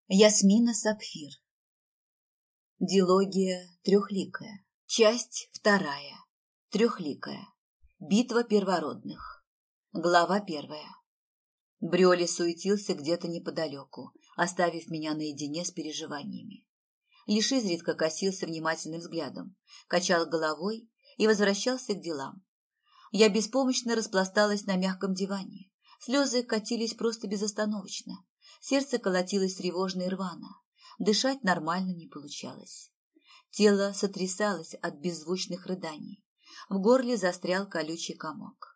Ясмина Сапфир. Дилогия трехликая. Часть вторая. Трехликая. Битва первородных. Глава первая. Брёли суетился где-то неподалеку, оставив меня наедине с переживаниями. Лишь изредка косился внимательным взглядом, качал головой и возвращался к делам. Я беспомощно распласталась на мягком диване. Слезы катились просто безостановочно. Сердце колотилось тревожно и рвано. Дышать нормально не получалось. Тело сотрясалось от беззвучных рыданий. В горле застрял колючий комок.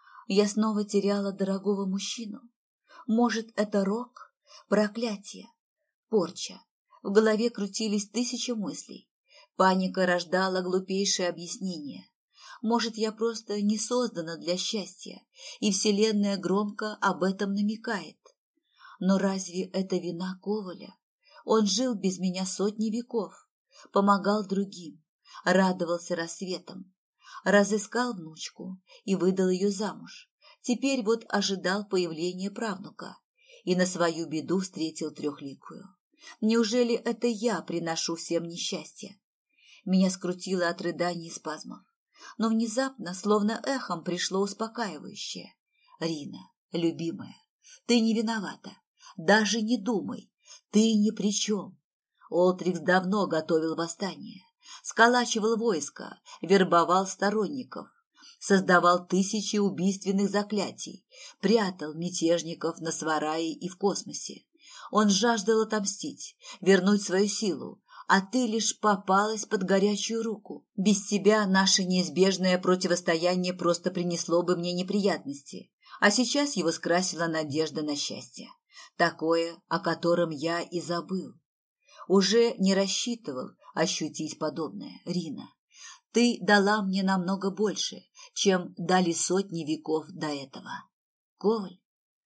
Я снова теряла дорогого мужчину. Может, это рок, проклятие, порча. В голове крутились тысячи мыслей. Паника рождала глупейшие объяснения. Может, я просто не создана для счастья, и Вселенная громко об этом намекает. Но разве это вина Коваля? Он жил без меня сотни веков, помогал другим, радовался рассветам, разыскал внучку и выдал ее замуж. Теперь вот ожидал появления правнука и на свою беду встретил трехликую. Неужели это я приношу всем несчастье? Меня скрутило от рыданий и спазмов, но внезапно, словно эхом, пришло успокаивающее. Рина, любимая, ты не виновата. Даже не думай, ты ни при чем. Олтрикс давно готовил восстание, сколачивал войско, вербовал сторонников, создавал тысячи убийственных заклятий, прятал мятежников на Сварае и в космосе. Он жаждал отомстить, вернуть свою силу, а ты лишь попалась под горячую руку. Без тебя наше неизбежное противостояние просто принесло бы мне неприятности, а сейчас его скрасила надежда на счастье. Такое, о котором я и забыл. Уже не рассчитывал ощутить подобное, Рина. Ты дала мне намного больше, чем дали сотни веков до этого. Коваль?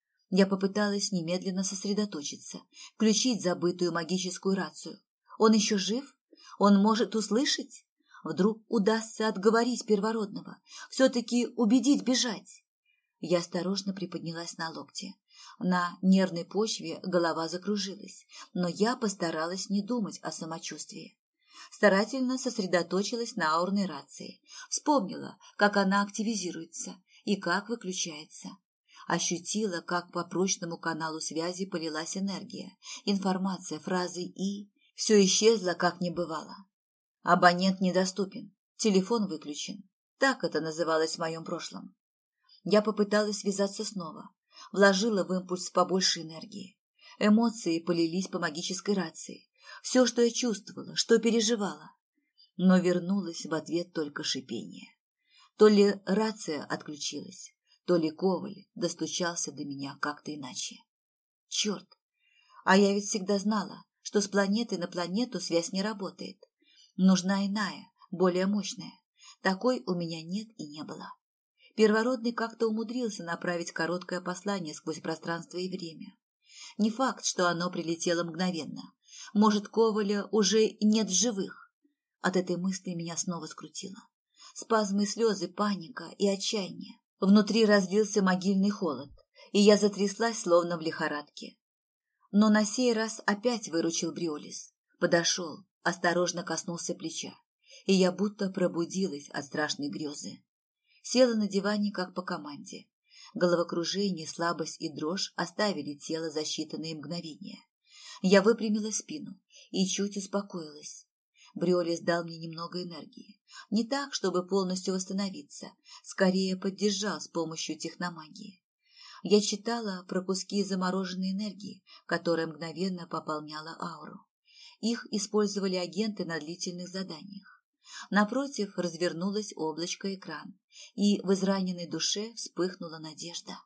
Я попыталась немедленно сосредоточиться, включить забытую магическую рацию. Он еще жив? Он может услышать? Вдруг удастся отговорить первородного, все-таки убедить бежать? Я осторожно приподнялась на локте. На нервной почве голова закружилась, но я постаралась не думать о самочувствии. Старательно сосредоточилась на аурной рации. Вспомнила, как она активизируется и как выключается. Ощутила, как по прочному каналу связи полилась энергия, информация, фразы и... Все исчезло, как не бывало. Абонент недоступен, телефон выключен. Так это называлось в моем прошлом. Я попыталась связаться снова. Вложила в импульс побольше энергии. Эмоции полились по магической рации. Все, что я чувствовала, что переживала. Но вернулось в ответ только шипение. То ли рация отключилась, то ли Коваль достучался до меня как-то иначе. Черт! А я ведь всегда знала, что с планеты на планету связь не работает. Нужна иная, более мощная. Такой у меня нет и не было. Первородный как-то умудрился направить короткое послание сквозь пространство и время. Не факт, что оно прилетело мгновенно. Может, Коваля уже нет в живых. От этой мысли меня снова скрутило. Спазмы, слезы, паника и отчаяние. Внутри разлился могильный холод, и я затряслась, словно в лихорадке. Но на сей раз опять выручил Бриолис. Подошел, осторожно коснулся плеча, и я будто пробудилась от страшной грезы. Села на диване, как по команде. Головокружение, слабость и дрожь оставили тело за считанные мгновения. Я выпрямила спину и чуть успокоилась. Бриолис дал мне немного энергии. Не так, чтобы полностью восстановиться, скорее поддержал с помощью техномагии. Я читала про куски замороженной энергии, которая мгновенно пополняла ауру. Их использовали агенты на длительных заданиях. Напротив развернулось облачко-экран, и в израненной душе вспыхнула надежда.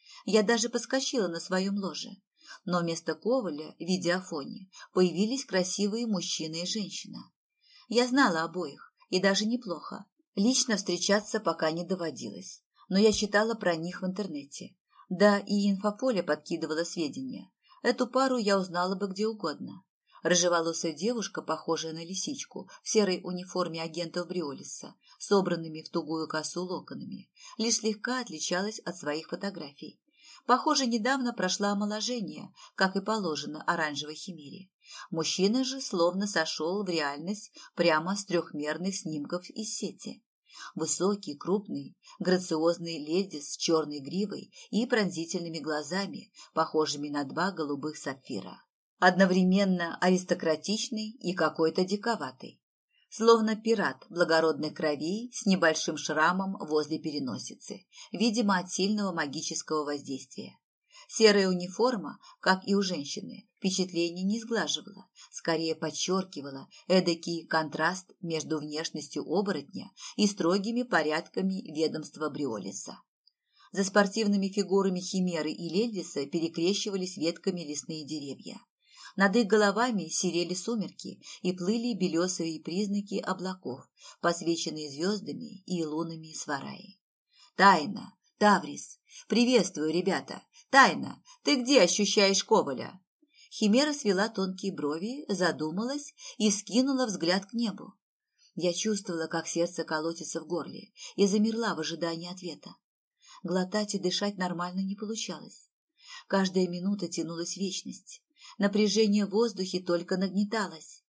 Я даже подскочила на своем ложе, но вместо Коваля в видеофоне появились красивые мужчина и женщина. Я знала обоих, и даже неплохо. Лично встречаться пока не доводилось, но я читала про них в интернете. Да и инфополе подкидывало сведения. Эту пару я узнала бы где угодно. Рыжеволосая девушка, похожая на лисичку, в серой униформе агентов Бриолиса, собранными в тугую косу локонами, лишь слегка отличалась от своих фотографий. Похоже, недавно прошла омоложение, как и положено оранжевой химере. Мужчина же словно сошел в реальность прямо с трехмерных снимков из сети. Высокий, крупный, грациозный леди с черной гривой и пронзительными глазами, похожими на два голубых сапфира. Одновременно аристократичный и какой-то диковатый. Словно пират благородных кровей с небольшим шрамом возле переносицы, видимо, от сильного магического воздействия. Серая униформа, как и у женщины, впечатление не сглаживала, скорее подчеркивала эдакий контраст между внешностью оборотня и строгими порядками ведомства Бриолиса. За спортивными фигурами Химеры и Лельдиса перекрещивались ветками лесные деревья. Над их головами серели сумерки и плыли белесые признаки облаков, посвеченные звездами и лунами Свараи. «Тайна! Таврис! Приветствую, ребята! Тайна! Ты где ощущаешь Коваля?» Химера свела тонкие брови, задумалась и вскинула взгляд к небу. Я чувствовала, как сердце колотится в горле, и замерла в ожидании ответа. Глотать и дышать нормально не получалось. Каждая минута тянулась в вечность. Напряжение в воздухе только нагнеталось.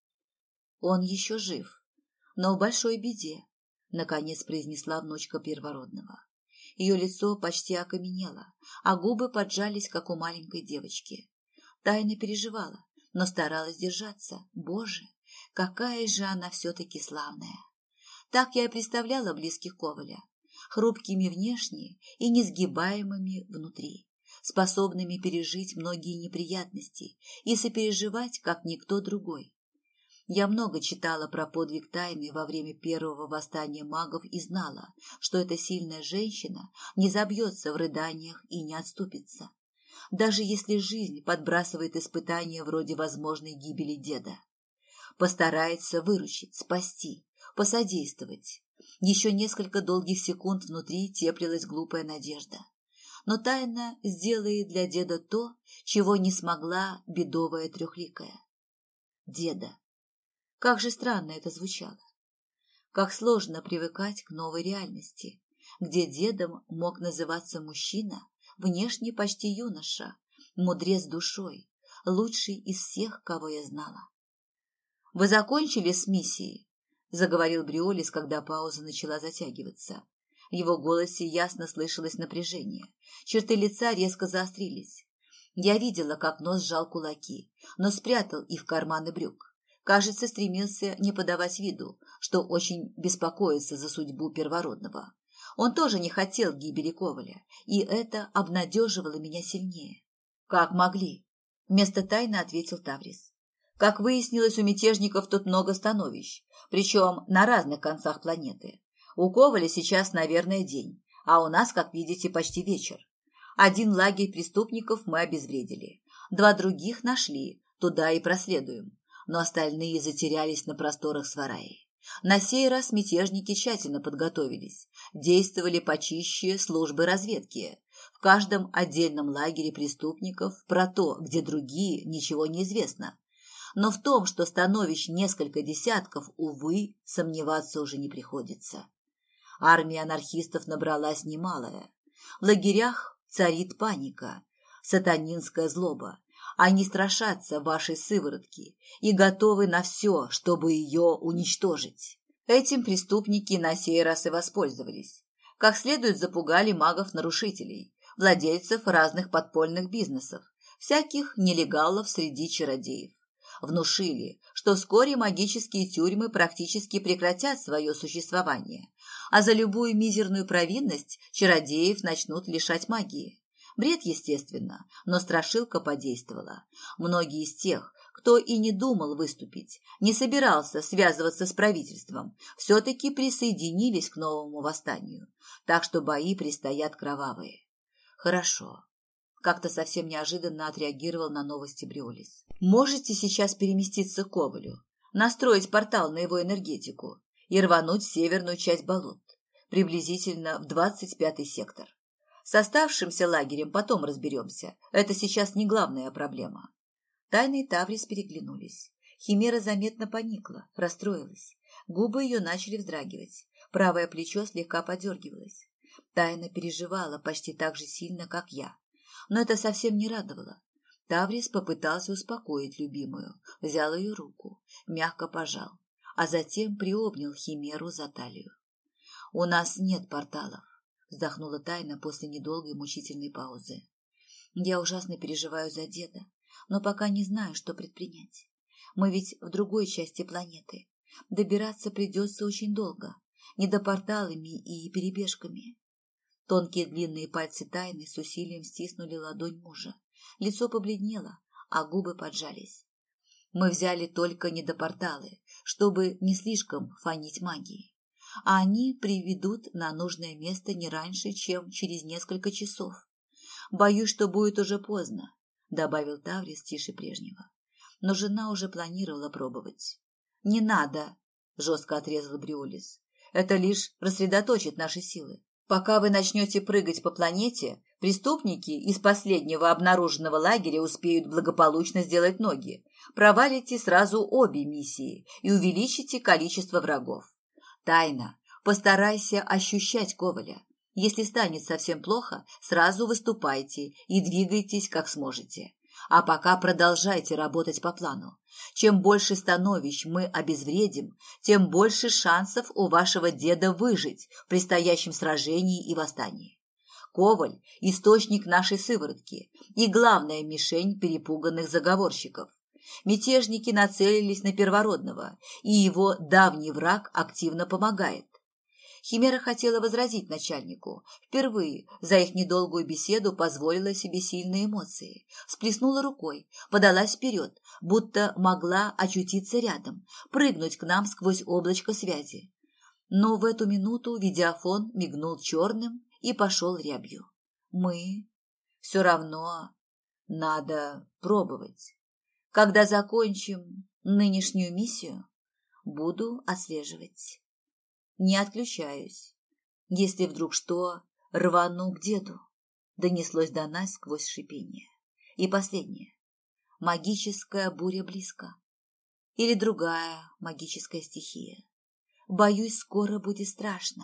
Он еще жив, но в большой беде, наконец произнесла внучка первородного. Ее лицо почти окаменело, а губы поджались, как у маленькой девочки. Тайна переживала, но старалась держаться. Боже, какая же она все-таки славная! Так я и представляла близких Коваля, хрупкими внешне и несгибаемыми внутри, способными пережить многие неприятности и сопереживать, как никто другой. Я много читала про подвиг Тайны во время первого восстания магов и знала, что эта сильная женщина не забьется в рыданиях и не отступится, даже если жизнь подбрасывает испытания вроде возможной гибели деда. Постарается выручить, спасти, посодействовать. Еще несколько долгих секунд внутри теплилась глупая надежда. Но Тайна сделает для деда то, чего не смогла бедовая трехликая. Деда. Как же странно это звучало. Как сложно привыкать к новой реальности, где дедом мог называться мужчина, внешне почти юноша, мудрец душой, лучший из всех, кого я знала. «Вы закончили с миссией?» – заговорил Бриолис, когда пауза начала затягиваться. В его голосе ясно слышалось напряжение. Черты лица резко заострились. Я видела, как нос сжал кулаки, но спрятал их в карманы брюк. Кажется, стремился не подавать виду, что очень беспокоится за судьбу первородного. Он тоже не хотел гибели Коваля, и это обнадеживало меня сильнее. «Как могли?» – вместо Тайны ответил Таврис. «Как выяснилось, у мятежников тут много становищ, причем на разных концах планеты. У Коваля сейчас, наверное, день, а у нас, как видите, почти вечер. Один лагерь преступников мы обезвредили, 2 других нашли, туда и проследуем, но остальные затерялись на просторах Свараи. На сей раз мятежники тщательно подготовились, действовали почище службы разведки. В каждом отдельном лагере преступников про то, где другие, ничего не известно. Но в том, что становищ несколько десятков, увы, сомневаться уже не приходится. Армия анархистов набралась немалая. В лагерях царит паника, сатанинская злоба. Они страшатся вашей сыворотки и готовы на все, чтобы ее уничтожить. Этим преступники на сей раз и воспользовались. Как следует запугали магов-нарушителей, владельцев разных подпольных бизнесов, всяких нелегалов среди чародеев. Внушили, что вскоре магические тюрьмы практически прекратят свое существование, а за любую мизерную провинность чародеев начнут лишать магии. Бред, естественно, но страшилка подействовала. Многие из тех, кто и не думал выступить, не собирался связываться с правительством, все-таки присоединились к новому восстанию, так что бои предстоят кровавые. Хорошо. Как-то совсем неожиданно отреагировал на новости Бриолис. Можете сейчас переместиться к Ковалю, настроить портал на его энергетику и рвануть в северную часть болот, приблизительно в 25-й сектор. С оставшимся лагерем потом разберемся. Это сейчас не главная проблема. Тайна и Таврис переглянулись. Химера заметно поникла, расстроилась. Губы ее начали вздрагивать. Правое плечо слегка подергивалось. Тайна переживала почти так же сильно, как я. Но это совсем не радовало. Таврис попытался успокоить любимую, взял ее руку, мягко пожал, а затем приобнял Химеру за талию. «У нас нет порталов», — вздохнула Тайна после недолгой мучительной паузы. «Я ужасно переживаю за деда, но пока не знаю, что предпринять. Мы ведь в другой части планеты. Добираться придется очень долго, недопорталами и перебежками». Тонкие длинные пальцы Тайны с усилием стиснули ладонь мужа. Лицо побледнело, а губы поджались. «Мы взяли только недопорталы, чтобы не слишком фонить магией. А они приведут на нужное место не раньше, чем через несколько часов. Боюсь, что будет уже поздно», — добавил Таврис тише прежнего. Но жена уже планировала пробовать. «Не надо», — жестко отрезал Бриолис. «Это лишь рассредоточит наши силы. Пока вы начнете прыгать по планете, преступники из последнего обнаруженного лагеря успеют благополучно сделать ноги. Провалите сразу обе миссии и увеличите количество врагов. Тайна, постарайся ощущать Коваля. Если станет совсем плохо, сразу выступайте и двигайтесь, как сможете. А пока продолжайте работать по плану. Чем больше становищ мы обезвредим, тем больше шансов у вашего деда выжить в предстоящем сражении и восстании. Коваль – источник нашей сыворотки и главная мишень перепуганных заговорщиков. Мятежники нацелились на Первородного, и его давний враг активно помогает. Химера хотела возразить начальнику. Впервые за их недолгую беседу позволила себе сильные эмоции. Всплеснула рукой, подалась вперед, будто могла очутиться рядом, прыгнуть к нам сквозь облачко связи. Но в эту минуту видеофон мигнул черным и пошел рябью. Мы все равно надо пробовать. Когда закончим нынешнюю миссию, буду отслеживать. Не отключаюсь. Если вдруг что, рвану к деду. Донеслось до нас сквозь шипение. И последнее. Магическая буря близко. Или другая магическая стихия. Боюсь, скоро будет страшно.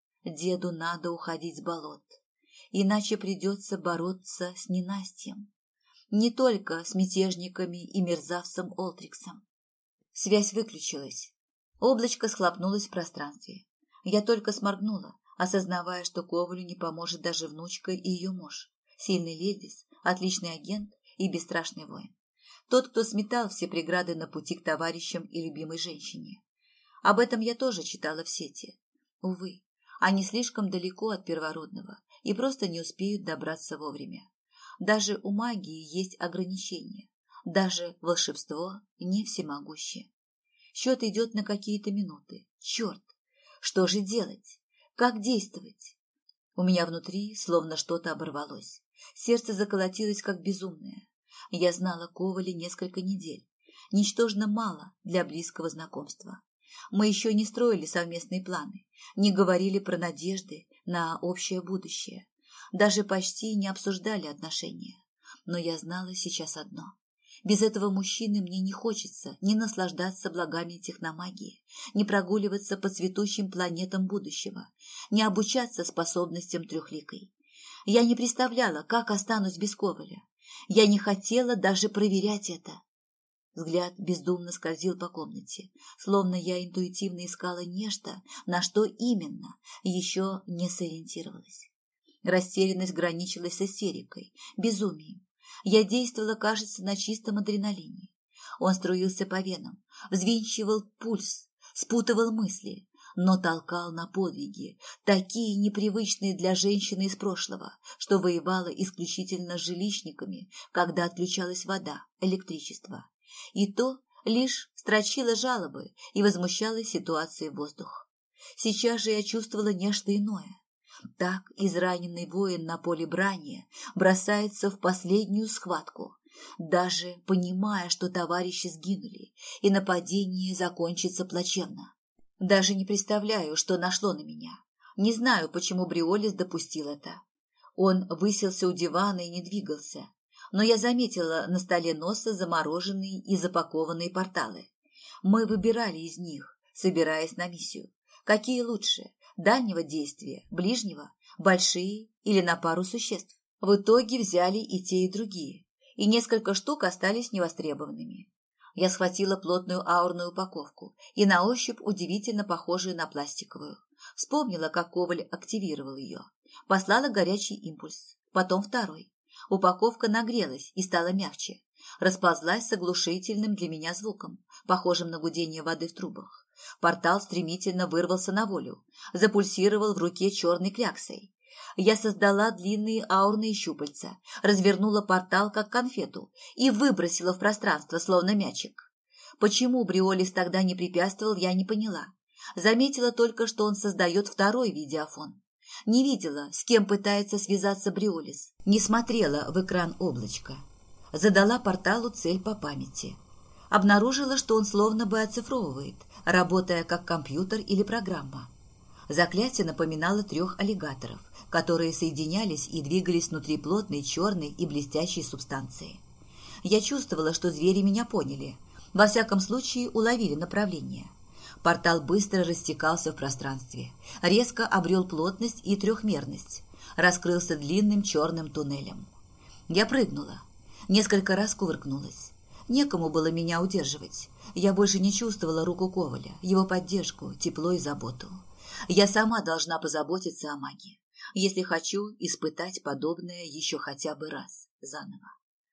Деду надо уходить с болот. Иначе придется бороться с ненастьем. Не только с мятежниками и мерзавцем Олтриксом. Связь выключилась. Облачко схлопнулось в пространстве. Я только сморгнула, осознавая, что Ковалю не поможет даже внучка и ее муж. Сильный Ледис, отличный агент и бесстрашный воин. Тот, кто сметал все преграды на пути к товарищам и любимой женщине. Об этом я тоже читала в сети. Увы, они слишком далеко от Первородного и просто не успеют добраться вовремя. Даже у магии есть ограничения. Даже волшебство не всемогуще. Счет идет на какие-то минуты. Черт! Что же делать? Как действовать? У меня внутри словно что-то оборвалось. Сердце заколотилось, как безумное. Я знала Коваля несколько недель. Ничтожно мало для близкого знакомства. Мы еще не строили совместные планы, не говорили про надежды на общее будущее. Даже почти не обсуждали отношения. Но я знала сейчас одно. Без этого мужчины мне не хочется ни наслаждаться благами техномагии, ни прогуливаться по цветущим планетам будущего, ни обучаться способностям трехликой. Я не представляла, как останусь без Коваля. Я не хотела даже проверять это. Взгляд бездумно скользил по комнате, словно я интуитивно искала нечто, на что именно, еще не сориентировалась. Растерянность граничилась с истерикой, безумием. Я действовала, кажется, на чистом адреналине. Он струился по венам, взвинчивал пульс, спутывал мысли, но толкал на подвиги, такие непривычные для женщины из прошлого, что воевала исключительно с жилищниками, когда отключалась вода, электричество. И то лишь строчила жалобы и возмущалась ситуацией в воздух. Сейчас же я чувствовала нечто иное. Так израненный воин на поле брани бросается в последнюю схватку, даже понимая, что товарищи сгинули, и нападение закончится плачевно. Даже не представляю, что нашло на меня. Не знаю, почему Бриолис допустил это. Он высился у дивана и не двигался, но я заметила на столе носа замороженные и запакованные порталы. Мы выбирали из них, собираясь на миссию. Какие лучше? Дальнего действия, ближнего, большие или на пару существ? В итоге взяли и те, и другие, и несколько штук остались невостребованными. Я схватила плотную аурную упаковку и на ощупь удивительно похожую на пластиковую. Вспомнила, как Коваль активировал ее. Послала горячий импульс, потом второй. Упаковка нагрелась и стала мягче. Расползлась с оглушительным для меня звуком, похожим на гудение воды в трубах. Портал стремительно вырвался на волю, запульсировал в руке черной кляксой. Я создала длинные аурные щупальца, развернула портал как конфету и выбросила в пространство, словно мячик. Почему Бриолис тогда не препятствовал, я не поняла. Заметила только, что он создает второй видеофон. Не видела, с кем пытается связаться Бриолис, не смотрела в экран облачка. Задала порталу цель по памяти. Обнаружила, что он словно бы оцифровывает, работая как компьютер или программа. Заклятие напоминало 3 аллигаторов, которые соединялись и двигались внутри плотной, черной и блестящей субстанции. Я чувствовала, что звери меня поняли, во всяком случае уловили направление. Портал быстро растекался в пространстве, резко обрел плотность и трехмерность, раскрылся длинным черным туннелем. Я прыгнула, несколько раз кувыркнулась. Некому было меня удерживать. Я больше не чувствовала руку Коваля, его поддержку, тепло и заботу. Я сама должна позаботиться о магии, если хочу испытать подобное еще хотя бы раз заново.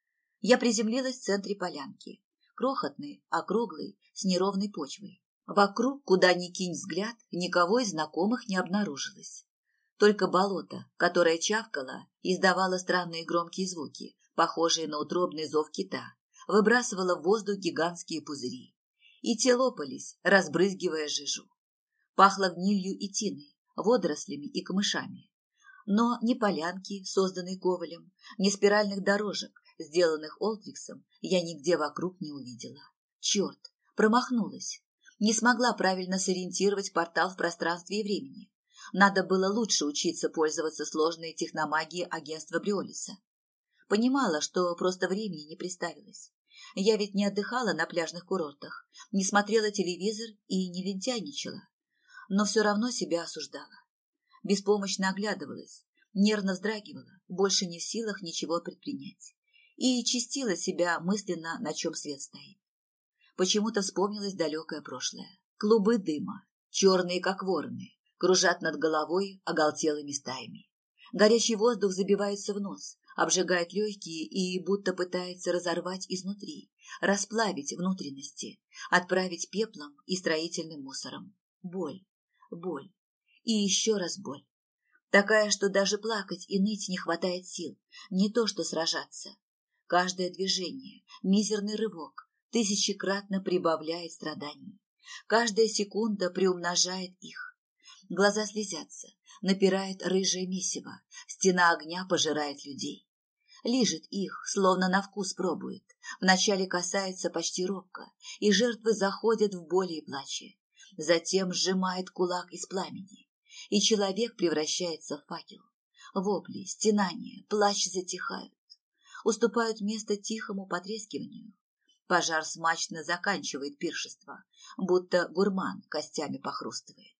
Я приземлилась в центре полянки, крохотной, округлой, с неровной почвой. Вокруг, куда ни кинь взгляд, никого из знакомых не обнаружилось. Только болото, которое чавкало и издавало странные громкие звуки, похожие на утробный зов кита, выбрасывало в воздух гигантские пузыри. И те лопались, разбрызгивая жижу. Пахло гнилью и тиной, водорослями и камышами. Но ни полянки, созданной Ковалем, ни спиральных дорожек, сделанных Олтриксом, я нигде вокруг не увидела. Черт, промахнулась. Не смогла правильно сориентировать портал в пространстве и времени. Надо было лучше учиться пользоваться сложной техномагией агентства Бриолиса. Понимала, что просто времени не представилось. Я ведь не отдыхала на пляжных курортах, не смотрела телевизор и не лентяйничала. Но все равно себя осуждала. Беспомощно оглядывалась, нервно вздрагивала, больше не в силах ничего предпринять. И чистила себя мысленно, на чем свет стоит. Почему-то вспомнилось далекое прошлое. Клубы дыма, черные, как вороны, кружат над головой оголтелыми стаями. Горячий воздух забивается в нос, обжигает легкие и будто пытается разорвать изнутри, расплавить внутренности, отправить пеплом и строительным мусором. Боль, боль и еще раз боль. Такая, что даже плакать и ныть не хватает сил, не то что сражаться. Каждое движение, мизерный рывок, тысячекратно прибавляет страданий. Каждая секунда приумножает их. Глаза слезятся, напирает рыжее месиво, стена огня пожирает людей. Лижет их, словно на вкус пробует, вначале касается почти робко, и жертвы заходят в боли и плаче. Затем сжимает кулак из пламени, и человек превращается в факел. Вопли, стенания, плач затихают, уступают место тихому потрескиванию. Пожар смачно заканчивает пиршество, будто гурман костями похрустывает.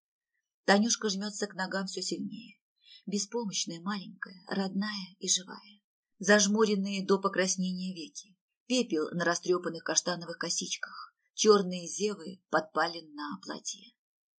Танюшка жмется к ногам все сильнее, беспомощная, маленькая, родная и живая. Зажмуренные до покраснения веки, пепел на растрепанных каштановых косичках, черные зевы подпален на платье.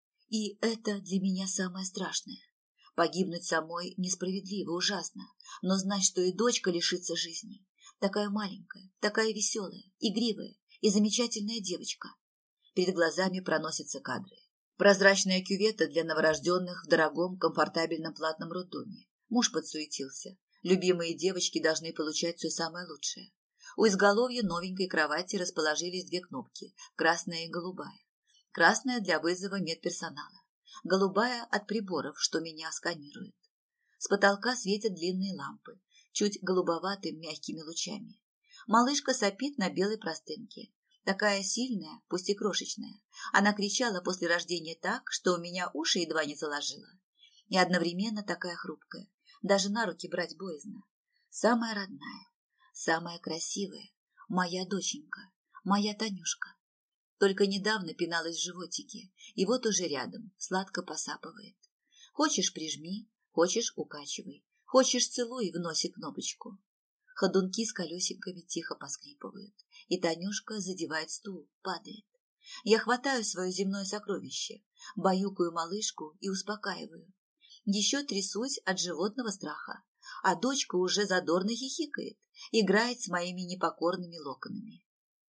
И это для меня самое страшное. Погибнуть самой несправедливо, ужасно, но знать, что и дочка лишится жизни. Такая маленькая, такая веселая, игривая и замечательная девочка. Перед глазами проносятся кадры. Прозрачная кювета для новорожденных в дорогом, комфортабельном платном роддоме. Муж подсуетился. Любимые девочки должны получать все самое лучшее. У изголовья новенькой кровати расположились 2 кнопки – красная и голубая. Красная для вызова медперсонала. Голубая от приборов, что меня сканирует. С потолка светят длинные лампы, чуть голубоватыми мягкими лучами. Малышка сопит на белой простынке. Такая сильная, пусть и крошечная. Она кричала после рождения так, что у меня уши едва не заложило. И одновременно такая хрупкая. Даже на руки брать боязно. Самая родная, самая красивая, моя доченька, моя Танюшка. Только недавно пиналась в животике, и вот уже рядом, сладко посапывает. Хочешь — прижми, хочешь — укачивай, Хочешь, целуй в носе кнопочку. Ходунки с колесиками тихо поскрипывают, и Танюшка задевает стул, падает. Я хватаю свое земное сокровище, баюкаю малышку и успокаиваю. Еще трясусь от животного страха, а дочка уже задорно хихикает, играет с моими непокорными локонами.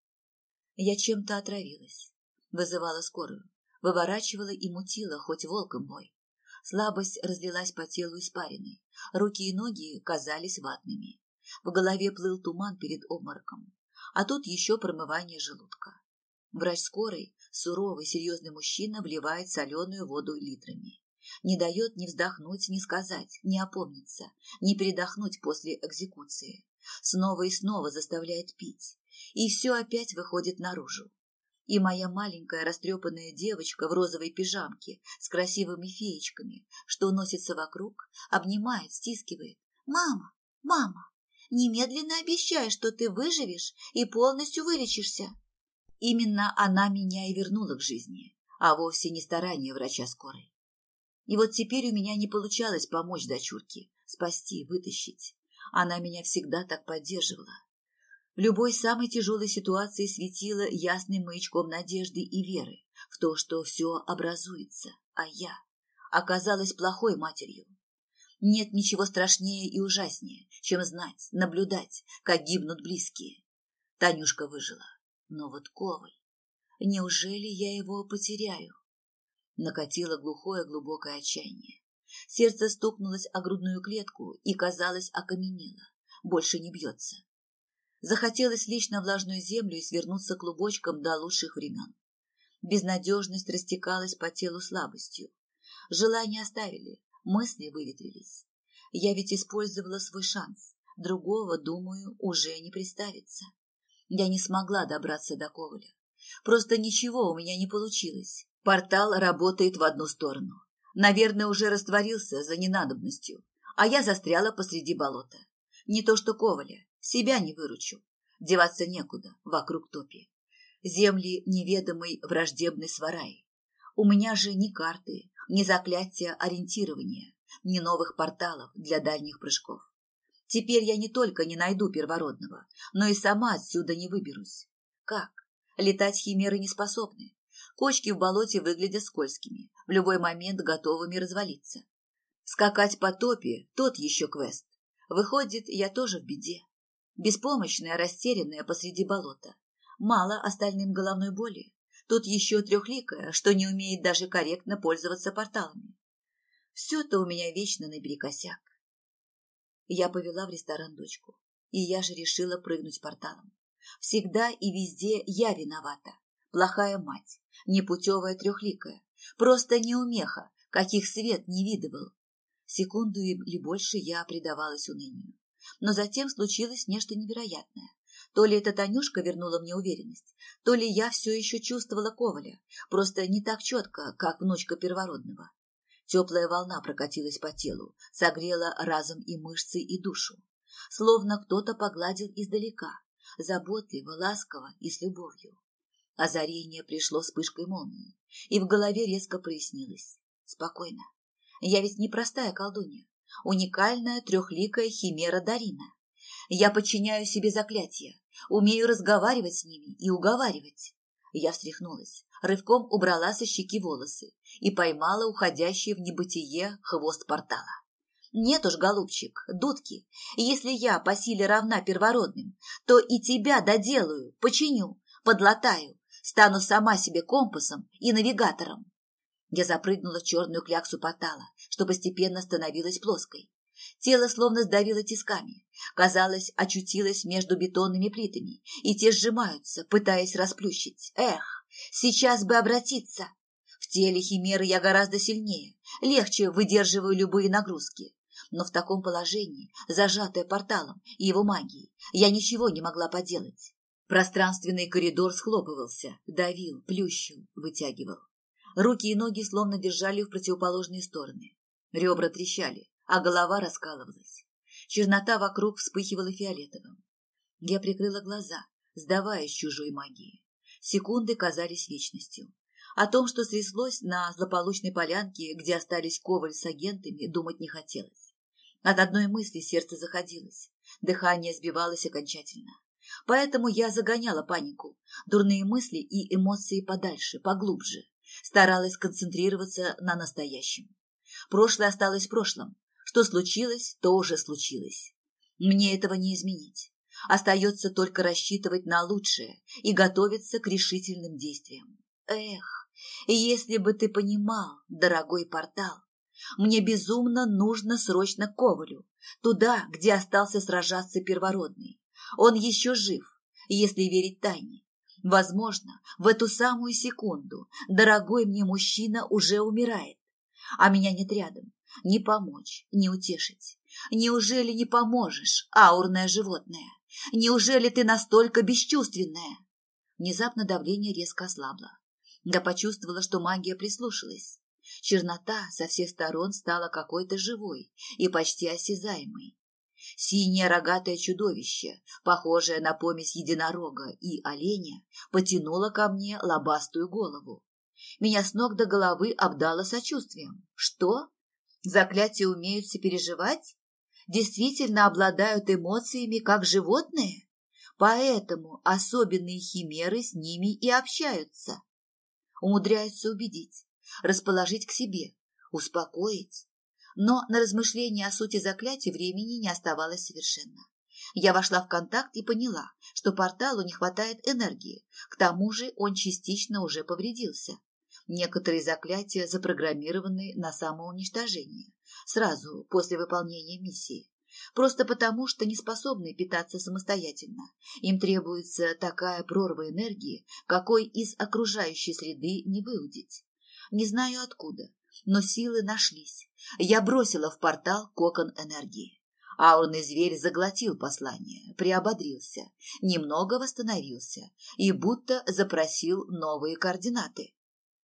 Я чем-то отравилась, вызывала скорую, выворачивала и мутила, хоть волком бой. Слабость разлилась по телу испариной, руки и ноги казались ватными. В голове плыл туман перед обмороком, а тут еще промывание желудка. Врач скорой, суровый, серьезный мужчина, вливает соленую воду литрами. Не дает ни вздохнуть, ни сказать, ни опомниться, ни передохнуть после экзекуции. Снова и снова заставляет пить, и все опять выходит наружу. И моя маленькая растрепанная девочка в розовой пижамке с красивыми феечками, что носится вокруг, обнимает, стискивает. «Мама, мама, немедленно обещай, что ты выживешь и полностью вылечишься». Именно она меня и вернула к жизни, а вовсе не старание врача скорой. И вот теперь у меня не получалось помочь дочурке, спасти, вытащить. Она меня всегда так поддерживала. В любой самой тяжелой ситуации светила ясным маячком надежды и веры в то, что все образуется, а я оказалась плохой матерью. Нет ничего страшнее и ужаснее, чем знать, наблюдать, как гибнут близкие. Танюшка выжила, но вот Коваль, неужели я его потеряю? Накатило глухое глубокое отчаяние. Сердце стукнулось о грудную клетку и, казалось, окаменело, больше не бьется. Захотелось лечь на влажную землю и свернуться клубочком до лучших времен. Безнадежность растекалась по телу слабостью. Желания оставили, мысли выветрились. Я ведь использовала свой шанс. Другого, думаю, уже не представится. Я не смогла добраться до Коваля. Просто ничего у меня не получилось. Портал работает в одну сторону. Наверное, уже растворился за ненадобностью, а я застряла посреди болота. Не то что Коваля, себя не выручу. Деваться некуда, вокруг топи. Земли неведомой враждебной свараи. У меня же ни карты, ни заклятия ориентирования, ни новых порталов для дальних прыжков. Теперь я не только не найду первородного, но и сама отсюда не выберусь. Как? Летать химеры не способны. Кочки в болоте выглядят скользкими, в любой момент готовыми развалиться. Скакать по топе – тот еще квест. Выходит, я тоже в беде. Беспомощная, растерянная посреди болота. Мало остальным головной боли. Тут еще трехликая, что не умеет даже корректно пользоваться порталами. Все-то у меня вечно наперекосяк. Я повела в ресторан дочку, и я же решила прыгнуть порталом. Всегда и везде я виновата. Плохая мать, непутевая трехликая, просто неумеха, каких свет не видывал. Секунду или больше я предавалась унынию. Но затем случилось нечто невероятное. То ли эта Танюшка вернула мне уверенность, то ли я все еще чувствовала Коваля, просто не так четко, как внучка первородного. Теплая волна прокатилась по телу, согрела разом и мышцы, и душу. Словно кто-то погладил издалека, заботливо, ласково и с любовью. Озарение пришло вспышкой молнии, и в голове резко прояснилось. Спокойно. Я ведь не простая колдунья, уникальная трехликая химера Дарина. Я подчиняю себе заклятия, умею разговаривать с ними и уговаривать. Я встряхнулась, рывком убрала со щеки волосы и поймала уходящий в небытие хвост портала. Нет уж, голубчик, дудки, если я по силе равна первородным, то и тебя доделаю, починю, подлатаю, стану сама себе компасом и навигатором. Я запрыгнула в черную кляксу портала, что постепенно становилась плоской. Тело словно сдавило тисками. Казалось, очутилось между бетонными плитами, и те сжимаются, пытаясь расплющить. Эх, сейчас бы обратиться. В теле химеры я гораздо сильнее, легче выдерживаю любые нагрузки. Но в таком положении, зажатая порталом и его магией, я ничего не могла поделать. Пространственный коридор схлопывался, давил, плющил, вытягивал. Руки и ноги словно держали в противоположные стороны. Ребра трещали, а голова раскалывалась. Чернота вокруг вспыхивала фиолетовым. Я прикрыла глаза, сдаваясь чужой магии. Секунды казались вечностью. О том, что стряслось на злополучной полянке, где остались Коваль с агентами, думать не хотелось. От одной мысли сердце заходилось, дыхание сбивалось окончательно. Поэтому я загоняла панику, дурные мысли и эмоции подальше, поглубже, старалась концентрироваться на настоящем. Прошлое осталось в прошлом. Что случилось, то уже случилось. Мне этого не изменить. Остается только рассчитывать на лучшее и готовиться к решительным действиям. Эх, если бы ты понимал, дорогой портал, мне безумно нужно срочно к Ковалю, туда, где остался сражаться первородный. Он еще жив, если верить тайне. Возможно, в эту самую секунду дорогой мне мужчина уже умирает, а меня нет рядом. Ни помочь, ни утешить. Неужели не поможешь, аурное животное? Неужели ты настолько бесчувственная? Внезапно давление резко ослабло. Я почувствовала, что магия прислушалась. Чернота со всех сторон стала какой-то живой и почти осязаемой. Синее рогатое чудовище, похожее на помесь единорога и оленя, потянуло ко мне лобастую голову. Меня с ног до головы обдало сочувствием. Что? Заклятия умеют сопереживать? Действительно обладают эмоциями, как животные? Поэтому особенные химеры с ними и общаются. Умудряются убедить, расположить к себе, успокоить. Но на размышления о сути заклятия времени не оставалось совершенно. Я вошла в контакт и поняла, что порталу не хватает энергии, к тому же он частично уже повредился. Некоторые заклятия запрограммированы на самоуничтожение сразу после выполнения миссии, просто потому, что не способны питаться самостоятельно. Им требуется такая прорва энергии, какой из окружающей среды не выудить. Не знаю откуда, но силы нашлись. Я бросила в портал кокон энергии. Аурный зверь заглотил послание, приободрился, немного восстановился и будто запросил новые координаты.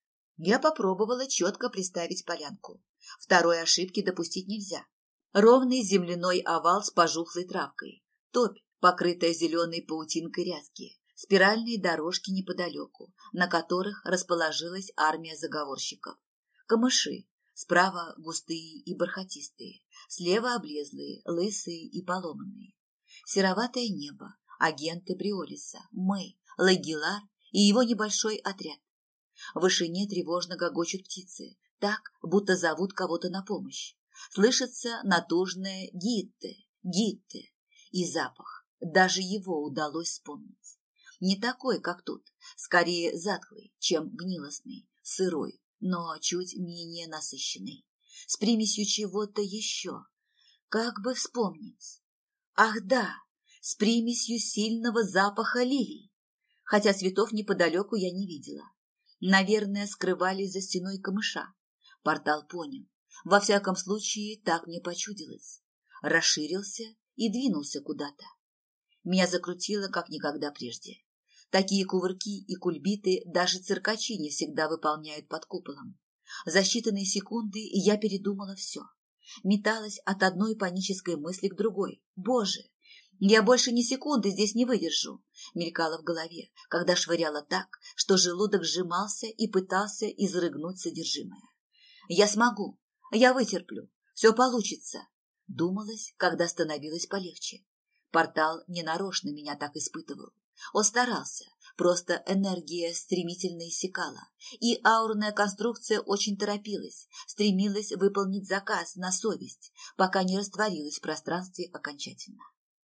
Я попробовала четко представить полянку. Второй ошибки допустить нельзя. Ровный земляной овал с пожухлой травкой, топь, покрытая зеленой паутинкой ряски, спиральные дорожки неподалеку, на которых расположилась армия заговорщиков. Камыши, справа густые и бархатистые, слева облезлые, лысые и поломанные. Сероватое небо, агенты Бриолиса, Мэй, Лагилар и его небольшой отряд. В вышине тревожно гогочут птицы, так, будто зовут кого-то на помощь. Слышится натужное «гитте, гитте» и запах. Даже его удалось вспомнить. Не такой, как тут, скорее затхлый, чем гнилостный, сырой, но чуть менее насыщенный, с примесью чего-то еще. Как бы вспомнить? Ах да, с примесью сильного запаха лилий, хотя цветов неподалеку я не видела. Наверное, скрывались за стеной камыша. Портал понял. Во всяком случае, так мне почудилось. Расширился и двинулся куда-то. Меня закрутило, как никогда прежде. Такие кувырки и кульбиты даже циркачи не всегда выполняют под куполом. За считанные секунды я передумала все. Металась от одной панической мысли к другой. Боже! «Я больше ни секунды здесь не выдержу», — мелькало в голове, когда швыряла так, что желудок сжимался и пытался изрыгнуть содержимое. «Я смогу, я вытерплю, все получится», — думалось, когда становилось полегче. Портал ненарочно меня так испытывал. Он старался, просто энергия стремительно иссякала, и аурная конструкция очень торопилась, стремилась выполнить заказ на совесть, пока не растворилась в пространстве окончательно.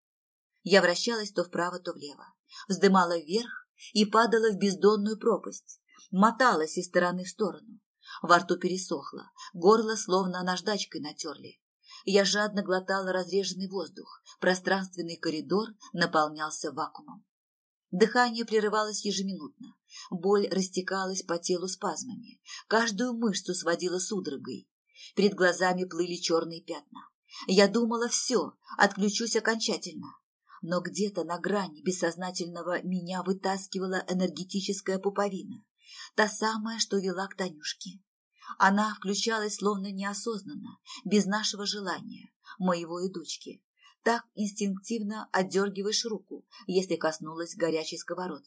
Я вращалась то вправо, то влево, вздымала вверх и падала в бездонную пропасть, моталась из стороны в сторону. Во рту пересохло, горло словно наждачкой натерли. Я жадно глотала разреженный воздух, пространственный коридор наполнялся вакуумом. Дыхание прерывалось ежеминутно, боль растекалась по телу спазмами, каждую мышцу сводила судорогой. Перед глазами плыли черные пятна. Я думала, все, отключусь окончательно. Но где-то на грани бессознательного меня вытаскивала энергетическая пуповина, та самая, что вела к Танюшке. Она включалась словно неосознанно, без нашего желания, моего и дочки. Так инстинктивно отдергиваешь руку, если коснулась горячей сковородки.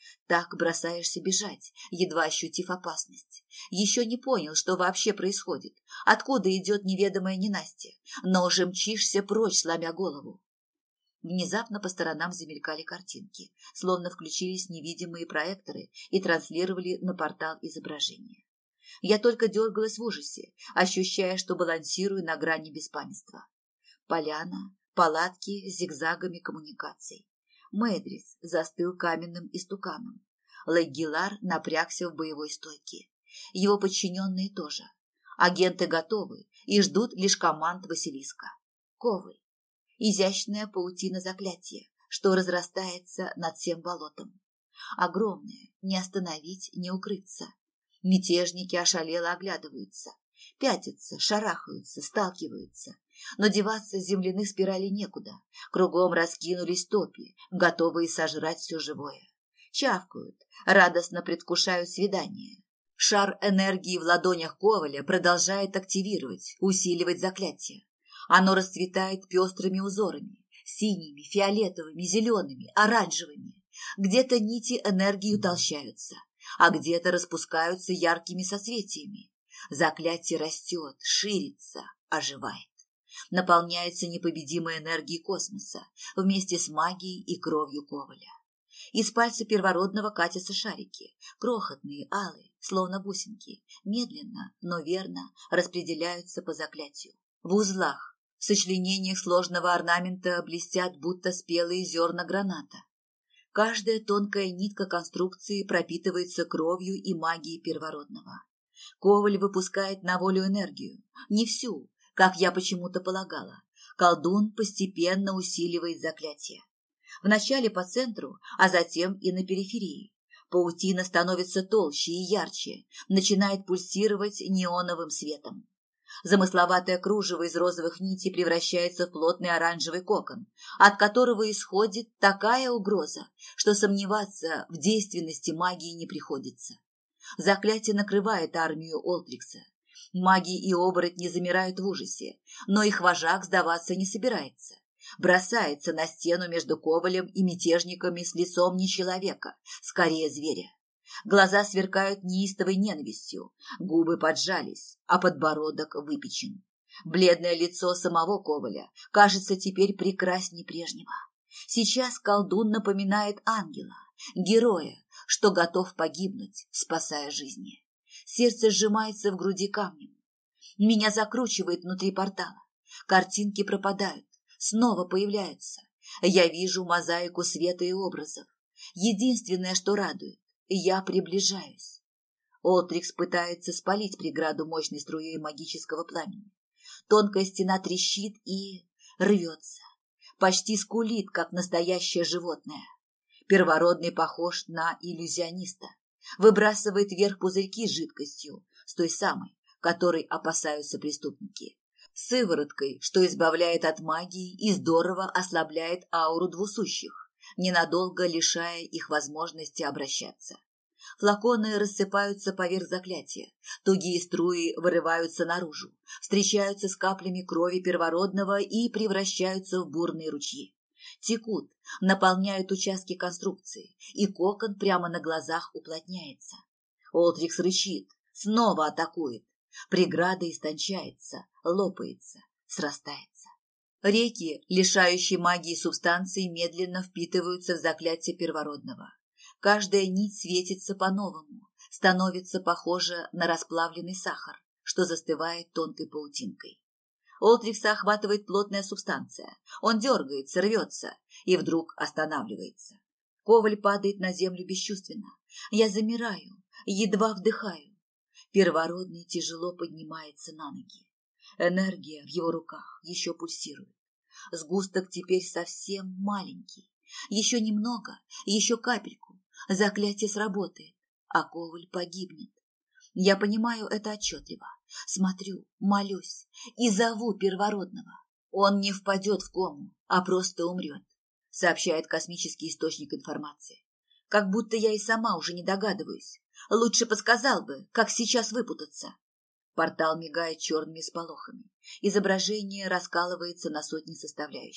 Так бросаешься бежать, едва ощутив опасность. Еще не понял, что вообще происходит, откуда идет неведомое ненастье, но уже мчишься прочь, сломя голову. Внезапно по сторонам замелькали картинки, словно включились невидимые проекторы и транслировали на портал изображения. Я только дергалась в ужасе, ощущая, что балансирую на грани беспамятства. Поляна, палатки с зигзагами коммуникаций. Мэдрис застыл каменным истуканом. Лэггилар напрягся в боевой стойке. Его подчиненные тоже. Агенты готовы и ждут лишь команд Василиска. Коваль. Изящная паутина заклятия, что разрастается над всем болотом. Огромное, не остановить, не укрыться. Мятежники ошалело оглядываются, пятятся, шарахаются, сталкиваются. Но деваться с земляных спиралей некуда. Кругом раскинулись топи, готовые сожрать все живое. Чавкают, радостно предвкушают свидание. Шар энергии в ладонях Коваля продолжает активировать, усиливать заклятие. Оно расцветает пестрыми узорами, синими, фиолетовыми, зелеными, оранжевыми. Где-то нити энергии утолщаются, а где-то распускаются яркими соцветиями. Заклятие растет, ширится, оживает. Наполняется непобедимой энергией космоса вместе с магией и кровью Коваля. Из пальца первородного катятся шарики, крохотные, алые, словно бусинки, медленно, но верно распределяются по заклятию. В узлах, в сочленениях сложного орнамента блестят будто спелые зерна граната. Каждая тонкая нитка конструкции пропитывается кровью и магией первородного. Коваль выпускает на волю энергию, не всю, как я почему-то полагала. Колдун постепенно усиливает заклятие. Вначале по центру, а затем и на периферии. Паутина становится толще и ярче, начинает пульсировать неоновым светом. Замысловатое кружево из розовых нитей превращается в плотный оранжевый кокон, от которого исходит такая угроза, что сомневаться в действенности магии не приходится. Заклятие накрывает армию Олтрикса. Маги и оборотни замирают в ужасе, но их вожак сдаваться не собирается. Бросается на стену между Ковалем и мятежниками с лицом не человека, скорее зверя. Глаза сверкают неистовой ненавистью, губы поджались, а подбородок выпечен. Бледное лицо самого Коваля кажется теперь прекрасней прежнего. Сейчас колдун напоминает ангела, героя, что готов погибнуть, спасая жизни. Сердце сжимается в груди камнем. Меня закручивает внутри портала. Картинки пропадают, снова появляются. Я вижу мозаику света и образов. Единственное, что радует, я приближаюсь. Олтрикс пытается спалить преграду мощной струей магического пламени. Тонкая стена трещит и рвется. Почти скулит, как настоящее животное. Первородный похож на иллюзиониста. Выбрасывает вверх пузырьки с жидкостью, с той самой, которой опасаются преступники. Сывороткой, что избавляет от магии и здорово ослабляет ауру двусущих, ненадолго лишая их возможности обращаться. Флаконы рассыпаются поверх заклятия, тугие струи вырываются наружу, встречаются с каплями крови первородного и превращаются в бурные ручьи. Текут, наполняют участки конструкции, и кокон прямо на глазах уплотняется. Олтрикс рычит, снова атакует. Преграда истончается, лопается, срастается. Реки, лишающие магии субстанции, медленно впитываются в заклятие первородного. Каждая нить светится по-новому, становится похожа на расплавленный сахар, что застывает тонкой паутинкой. Олтрикса охватывает плотная субстанция. Он дергается, рвется и вдруг останавливается. Коваль падает на землю бесчувственно. Я замираю, едва вдыхаю. Первородный тяжело поднимается на ноги. Энергия в его руках еще пульсирует. Сгусток теперь совсем маленький. Еще немного, еще капельку. Заклятие сработает, а Коваль погибнет. Я понимаю это отчетливо. Смотрю, молюсь и зову первородного. Он не впадет в кому, а просто умрет, сообщает космический источник информации. Как будто я и сама уже не догадываюсь. Лучше подсказал бы, как сейчас выпутаться. Портал мигает черными сполохами. Изображение раскалывается на сотни составляющих.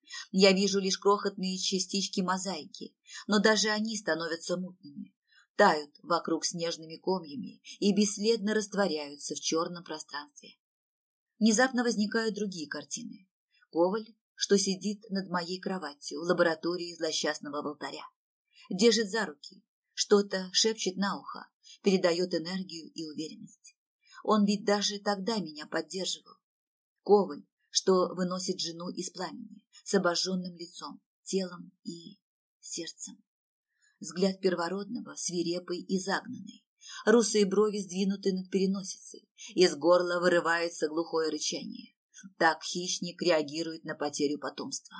Я вижу лишь крохотные частички мозаики, но даже они становятся мутными, тают вокруг снежными комьями и бесследно растворяются в черном пространстве. Внезапно возникают другие картины. Коваль, что сидит над моей кроватью в лаборатории злосчастного алтаря. Держит за руки, что-то шепчет на ухо, передает энергию и уверенность. Он ведь даже тогда меня поддерживал. Коваль, что выносит жену из пламени, с обожженным лицом, телом и сердцем. Взгляд первородного, свирепый и загнанный. Русые брови сдвинуты над переносицей, из горла вырывается глухое рычание. Так хищник реагирует на потерю потомства.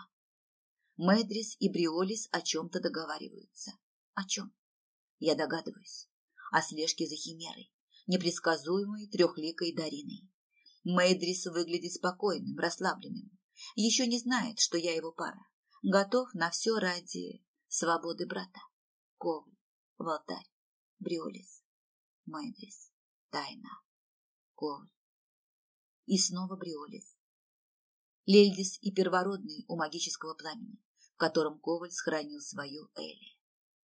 Мэдрис и Бриолис о чем-то договариваются. О чем? Я догадываюсь. О слежке за химерой, непредсказуемой трехликой Дариной. Мэдрис выглядит спокойным, расслабленным. Еще не знает, что я его пара. Готов на все ради свободы брата. Коваль, Валтарь, Бриолис, Мэдрис, тайна, Коваль. И снова Бриолис. Лельдис и первородный у магического пламени, в котором Коваль сохранил свою Элли.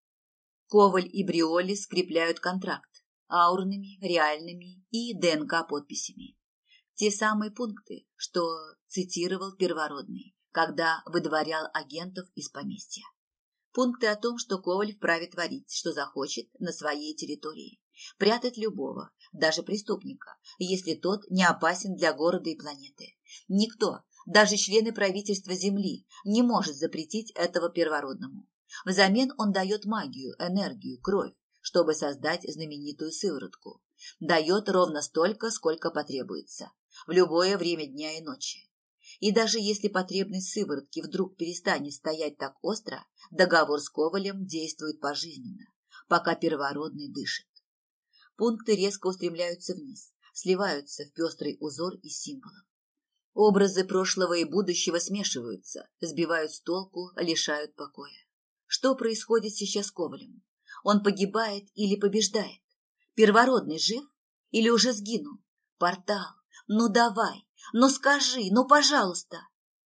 Коваль и Бриолис скрепляют контракт аурными, реальными и ДНК-подписями. Те самые пункты, что цитировал первородный, когда выдворял агентов из поместья. Пункты о том, что Коваль вправе творить, что захочет, на своей территории. Прятать любого, даже преступника, если тот не опасен для города и планеты. Никто, даже члены правительства Земли, не может запретить этого первородному. Взамен он дает магию, энергию, кровь, чтобы создать знаменитую сыворотку. Дает ровно столько, сколько потребуется, в любое время дня и ночи. И даже если потребность сыворотки вдруг перестанет стоять так остро, договор с Ковалем действует пожизненно, пока первородный дышит. Пункты резко устремляются вниз, сливаются в пестрый узор из символов. Образы прошлого и будущего смешиваются, сбивают с толку, лишают покоя. Что происходит сейчас с Ковалем? Он погибает или побеждает? Первородный жив или уже сгинул? Портал, ну давай, ну скажи, ну пожалуйста.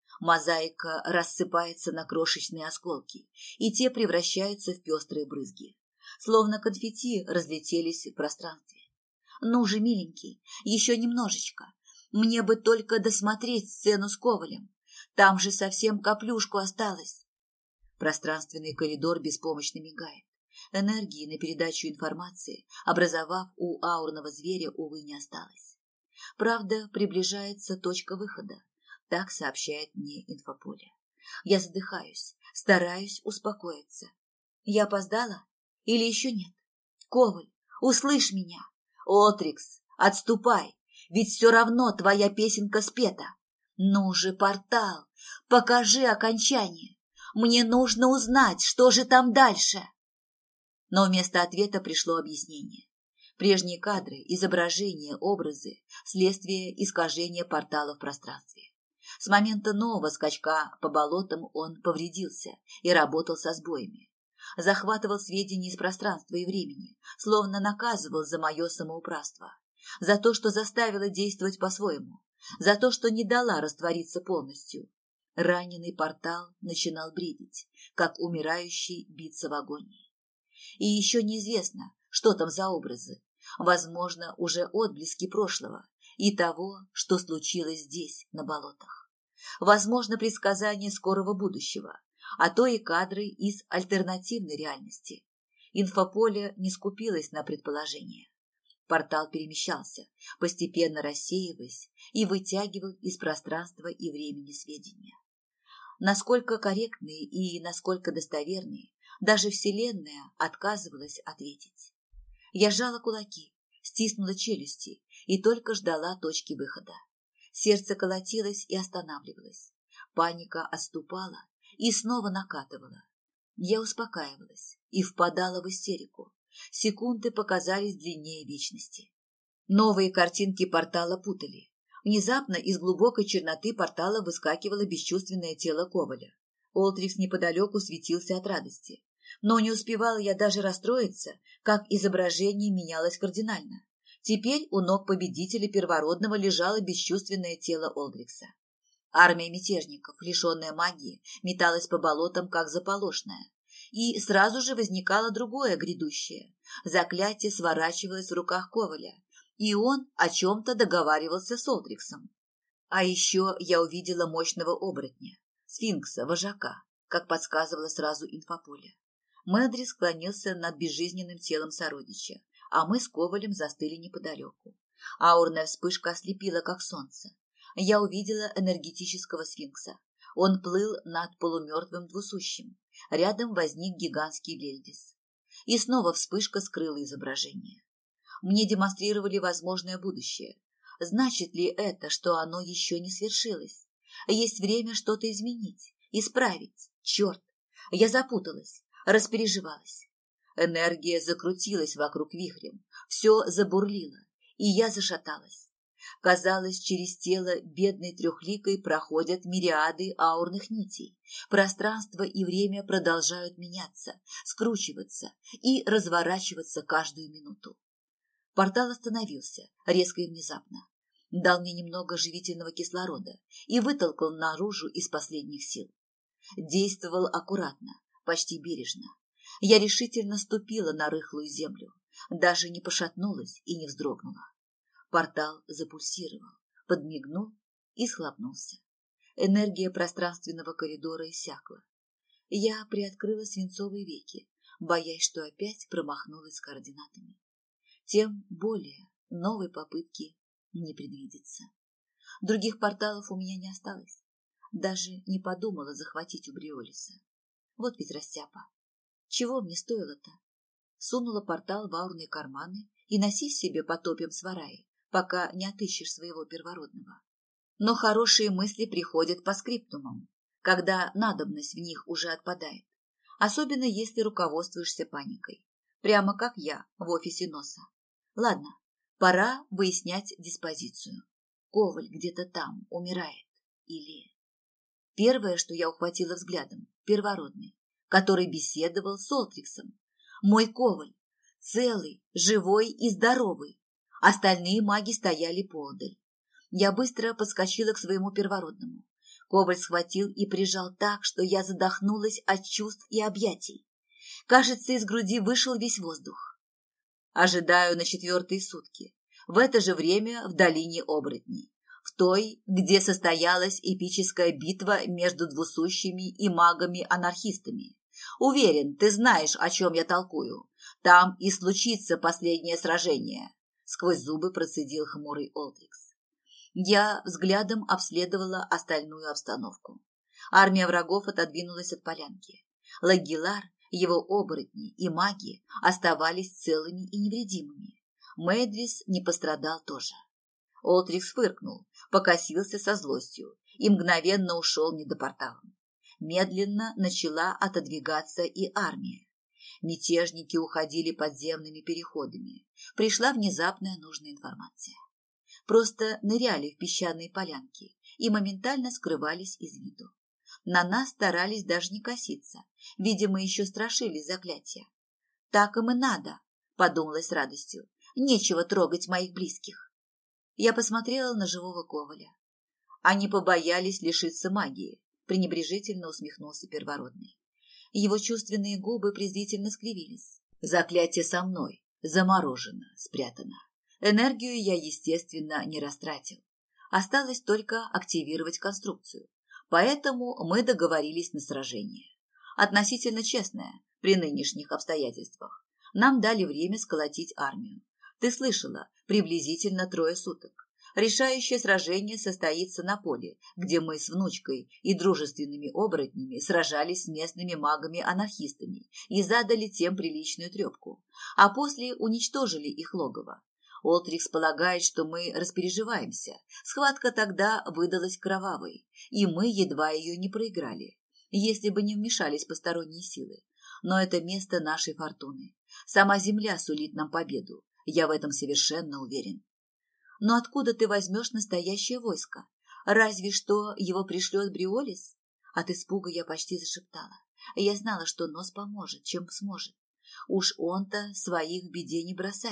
Мозаика рассыпается на крошечные осколки, и те превращаются в пестрые брызги. Словно конфетти разлетелись в пространстве. Ну же, миленький, еще немножечко. Мне бы только досмотреть сцену с Ковалем. Там же совсем каплюшку осталось. Пространственный коридор беспомощно мигает. Энергии на передачу информации, образовав у аурного зверя, увы, не осталось. Правда, приближается точка выхода. Так сообщает мне инфополе. Я задыхаюсь, стараюсь успокоиться. Я опоздала? Или еще нет? Коваль, услышь меня. Отрикс, отступай, ведь все равно твоя песенка спета. Ну же, портал, покажи окончание. Мне нужно узнать, что же там дальше. Но вместо ответа пришло объяснение. Прежние кадры, изображения, образы – следствие искажения портала в пространстве. С момента нового скачка по болотам он повредился и работал со сбоями. Захватывал сведения из пространства и времени, словно наказывал за мое самоуправство, за то, что заставила действовать по-своему, за то, что не дала раствориться полностью. Раненый портал начинал бредить, как умирающий биться в агонии. И еще неизвестно, что там за образы. Возможно, уже отблески прошлого и того, что случилось здесь, на болотах. Возможно, предсказание скорого будущего, а то и кадры из альтернативной реальности. Инфополе не скупилось на предположения. Портал перемещался, постепенно рассеиваясь и вытягивал из пространства и времени сведения. Насколько корректные и насколько достоверные, даже Вселенная отказывалась ответить. Я сжала кулаки, стиснула челюсти и только ждала точки выхода. Сердце колотилось и останавливалось. Паника отступала и снова накатывала. Я успокаивалась и впадала в истерику. Секунды показались длиннее вечности. Новые картинки портала путали. Внезапно из глубокой черноты портала выскакивало бесчувственное тело Коваля. Олтрикс неподалеку светился от радости. Но не успевала я даже расстроиться, как изображение менялось кардинально. Теперь у ног победителя первородного лежало бесчувственное тело Олдрикса. Армия мятежников, лишенная магии, металась по болотам, как заполошная. И сразу же возникало другое грядущее. Заклятие сворачивалось в руках Коваля, и он о чем-то договаривался с Олдриксом. А еще я увидела мощного оборотня, сфинкса, вожака, как подсказывало сразу инфополе. Мэдрис склонился над безжизненным телом сородича, а мы с Ковалем застыли неподалеку. Аурная вспышка ослепила, как солнце. Я увидела энергетического сфинкса. Он плыл над полумертвым двусущим. Рядом возник гигантский лельдис. И снова вспышка скрыла изображение. Мне демонстрировали возможное будущее. Значит ли это, что оно еще не свершилось? Есть время что-то изменить, исправить. Черт! Я запуталась, распереживалась. Энергия закрутилась вокруг вихрем, все забурлило, и я зашаталась. Казалось, через тело бедной трехликой проходят мириады аурных нитей. Пространство и время продолжают меняться, скручиваться и разворачиваться каждую минуту. Портал остановился, резко и внезапно. Дал мне немного живительного кислорода и вытолкал наружу из последних сил. Действовал аккуратно, почти бережно. Я решительно ступила на рыхлую землю, даже не пошатнулась и не вздрогнула. Портал запульсировал, подмигнул и схлопнулся. Энергия пространственного коридора иссякла. Я приоткрыла свинцовые веки, боясь, что опять промахнулась с координатами. Тем более новой попытки не предвидится. Других порталов у меня не осталось. Даже не подумала захватить у Бриолиса. Вот ведь растяпа. Чего мне стоило-то? Сунула портал в аурные карманы и носись себе потопем свараи, пока не отыщешь своего первородного. Но хорошие мысли приходят по скриптумам, когда надобность в них уже отпадает, особенно если руководствуешься паникой, прямо как я в офисе носа. Ладно, пора выяснять диспозицию. Коваль где-то там умирает. Или... Первое, что я ухватила взглядом, первородный, который беседовал с Олтриксом. Мой Коваль, целый, живой и здоровый. Остальные маги стояли поодаль. Я быстро подскочила к своему первородному. Коваль схватил и прижал так, что я задохнулась от чувств и объятий. Кажется, из груди вышел весь воздух. Ожидаю на 4-е сутки. В это же время в долине оборотней. В той, где состоялась эпическая битва между двусущими и магами-анархистами. Уверен, ты знаешь, о чем я толкую. Там и случится последнее сражение. Сквозь зубы процедил хмурый Олдрикс. Я взглядом обследовала остальную обстановку. Армия врагов отодвинулась от полянки. Лагилар, его оборотни и маги оставались целыми и невредимыми. Мэдрис не пострадал тоже. Олдрикс фыркнул, покосился со злостью и мгновенно ушел недопорталом. Медленно начала отодвигаться и армия. Мятежники уходили подземными переходами. Пришла внезапная нужная информация. Просто ныряли в песчаные полянки и моментально скрывались из виду. На нас старались даже не коситься. Видимо, еще страшились заклятия. Так им и надо, подумалась с радостью. Нечего трогать моих близких. Я посмотрела на живого Коваля. Они побоялись лишиться магии, пренебрежительно усмехнулся первородный. Его чувственные губы презрительно скривились. Заклятие со мной, заморожено, спрятано. Энергию я, естественно, не растратил. Осталось только активировать конструкцию. Поэтому мы договорились на сражение. Относительно честное, при нынешних обстоятельствах. Нам дали время сколотить армию. Ты слышала, приблизительно 3 суток. Решающее сражение состоится на поле, где мы с внучкой и дружественными оборотнями сражались с местными магами-анархистами и задали тем приличную трепку, а после уничтожили их логово. Олтрикс полагает, что мы распереживаемся. Схватка тогда выдалась кровавой, и мы едва ее не проиграли, если бы не вмешались посторонние силы. Но это место нашей фортуны. Сама земля сулит нам победу, я в этом совершенно уверен. Но откуда ты возьмешь настоящее войско? Разве что его пришлет Бриолис? От испуга я почти зашептала. Я знала, что Нос поможет, чем сможет. Уж он-то своих в беде не бросает.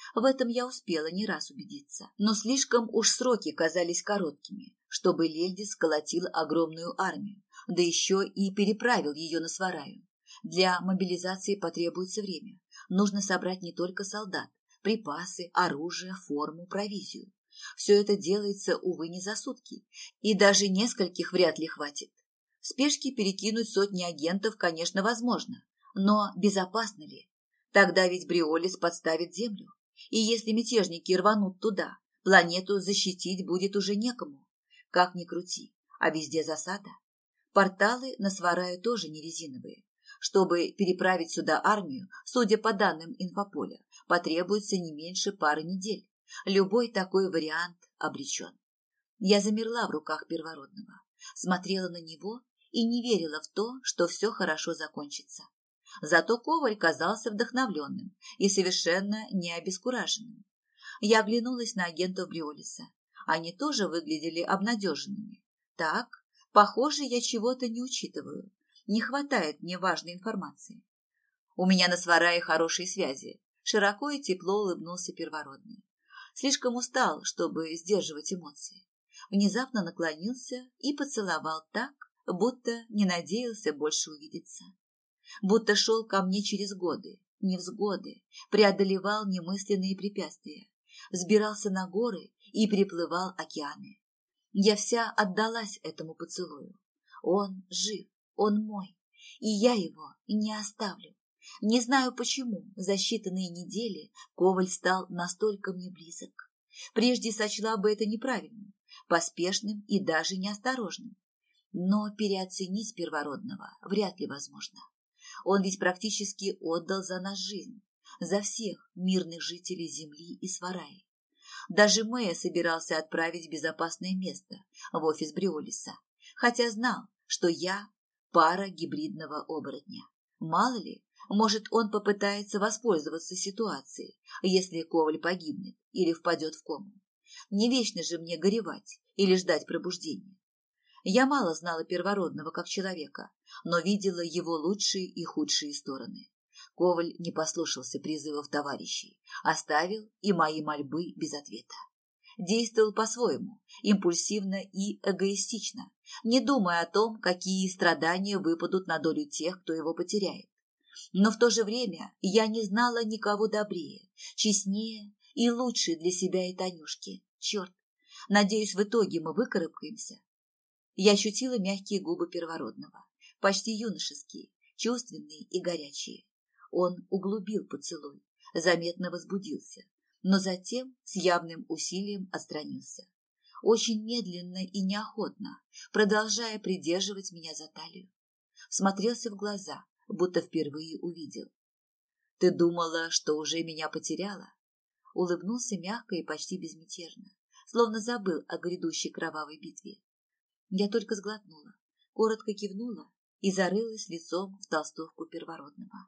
В этом я успела не раз убедиться. Но слишком уж сроки казались короткими, чтобы Лельдис сколотил огромную армию, да еще и переправил ее на Свараю. Для мобилизации потребуется время. Нужно собрать не только солдат, припасы, оружие, форму, провизию. Все это делается, увы, не за сутки, и даже нескольких вряд ли хватит. В спешке перекинуть сотни агентов, конечно, возможно, но безопасно ли? Тогда ведь Бриолис подставит землю, и если мятежники рванут туда, планету защитить будет уже некому. Как ни крути, а везде засада. Порталы на Свараю тоже не резиновые. Чтобы переправить сюда армию, судя по данным инфополя, потребуется не меньше пары недель. Любой такой вариант обречен. Я замерла в руках первородного, смотрела на него и не верила в то, что все хорошо закончится. Зато Коваль казался вдохновленным и совершенно не обескураженным. Я оглянулась на агентов Бриолиса. Они тоже выглядели обнадеженными. Так, похоже, я чего-то не учитываю. Не хватает мне важной информации. У меня на Сварае хорошие связи. Широко и тепло улыбнулся первородный. Слишком устал, чтобы сдерживать эмоции. Внезапно наклонился и поцеловал так, будто не надеялся больше увидеться. Будто шел ко мне через годы, невзгоды, преодолевал немысленные препятствия, взбирался на горы и переплывал океаны. Я вся отдалась этому поцелую. Он жив, он мой, и я его не оставлю. Не знаю почему, за считанные недели Коваль стал настолько мне близок. Прежде сочла бы это неправильным, поспешным и даже неосторожным. Но переоценить первородного вряд ли возможно. Он ведь практически отдал за нас жизнь, за всех мирных жителей Земли и Свараи. Даже Мэя собирался отправить в безопасное место, в офис Бриолиса, хотя знал, что я пара гибридного оборотня. Мало ли, может, он попытается воспользоваться ситуацией, если Коваль погибнет или впадет в кому. Не вечно же мне горевать или ждать пробуждения. Я мало знала первородного как человека, но видела его лучшие и худшие стороны. Коваль не послушался призывов товарищей, оставил и мои мольбы без ответа. Действовал по-своему, импульсивно и эгоистично, не думая о том, какие страдания выпадут на долю тех, кто его потеряет. Но в то же время я не знала никого добрее, честнее и лучше для себя и Танюшки. Черт, надеюсь, в итоге мы выкарабкаемся. Я ощутила мягкие губы первородного, почти юношеские, чувственные и горячие. Он углубил поцелуй, заметно возбудился, но затем с явным усилием отстранился. Очень медленно и неохотно, продолжая придерживать меня за талию. Всмотрелся в глаза, будто впервые увидел. «Ты думала, что уже меня потеряла?» Улыбнулся мягко и почти безмятежно, словно забыл о грядущей кровавой битве. Я только сглотнула, коротко кивнула и зарылась лицом в толстовку первородного.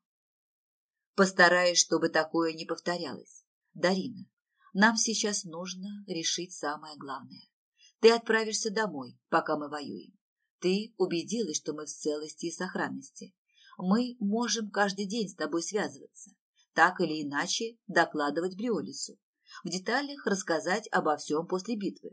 «Постараюсь, чтобы такое не повторялось. Дарина, нам сейчас нужно решить самое главное. Ты отправишься домой, пока мы воюем. Ты убедилась, что мы в целости и сохранности. Мы можем каждый день с тобой связываться, так или иначе докладывать Бриолису, в деталях рассказать обо всем после битвы».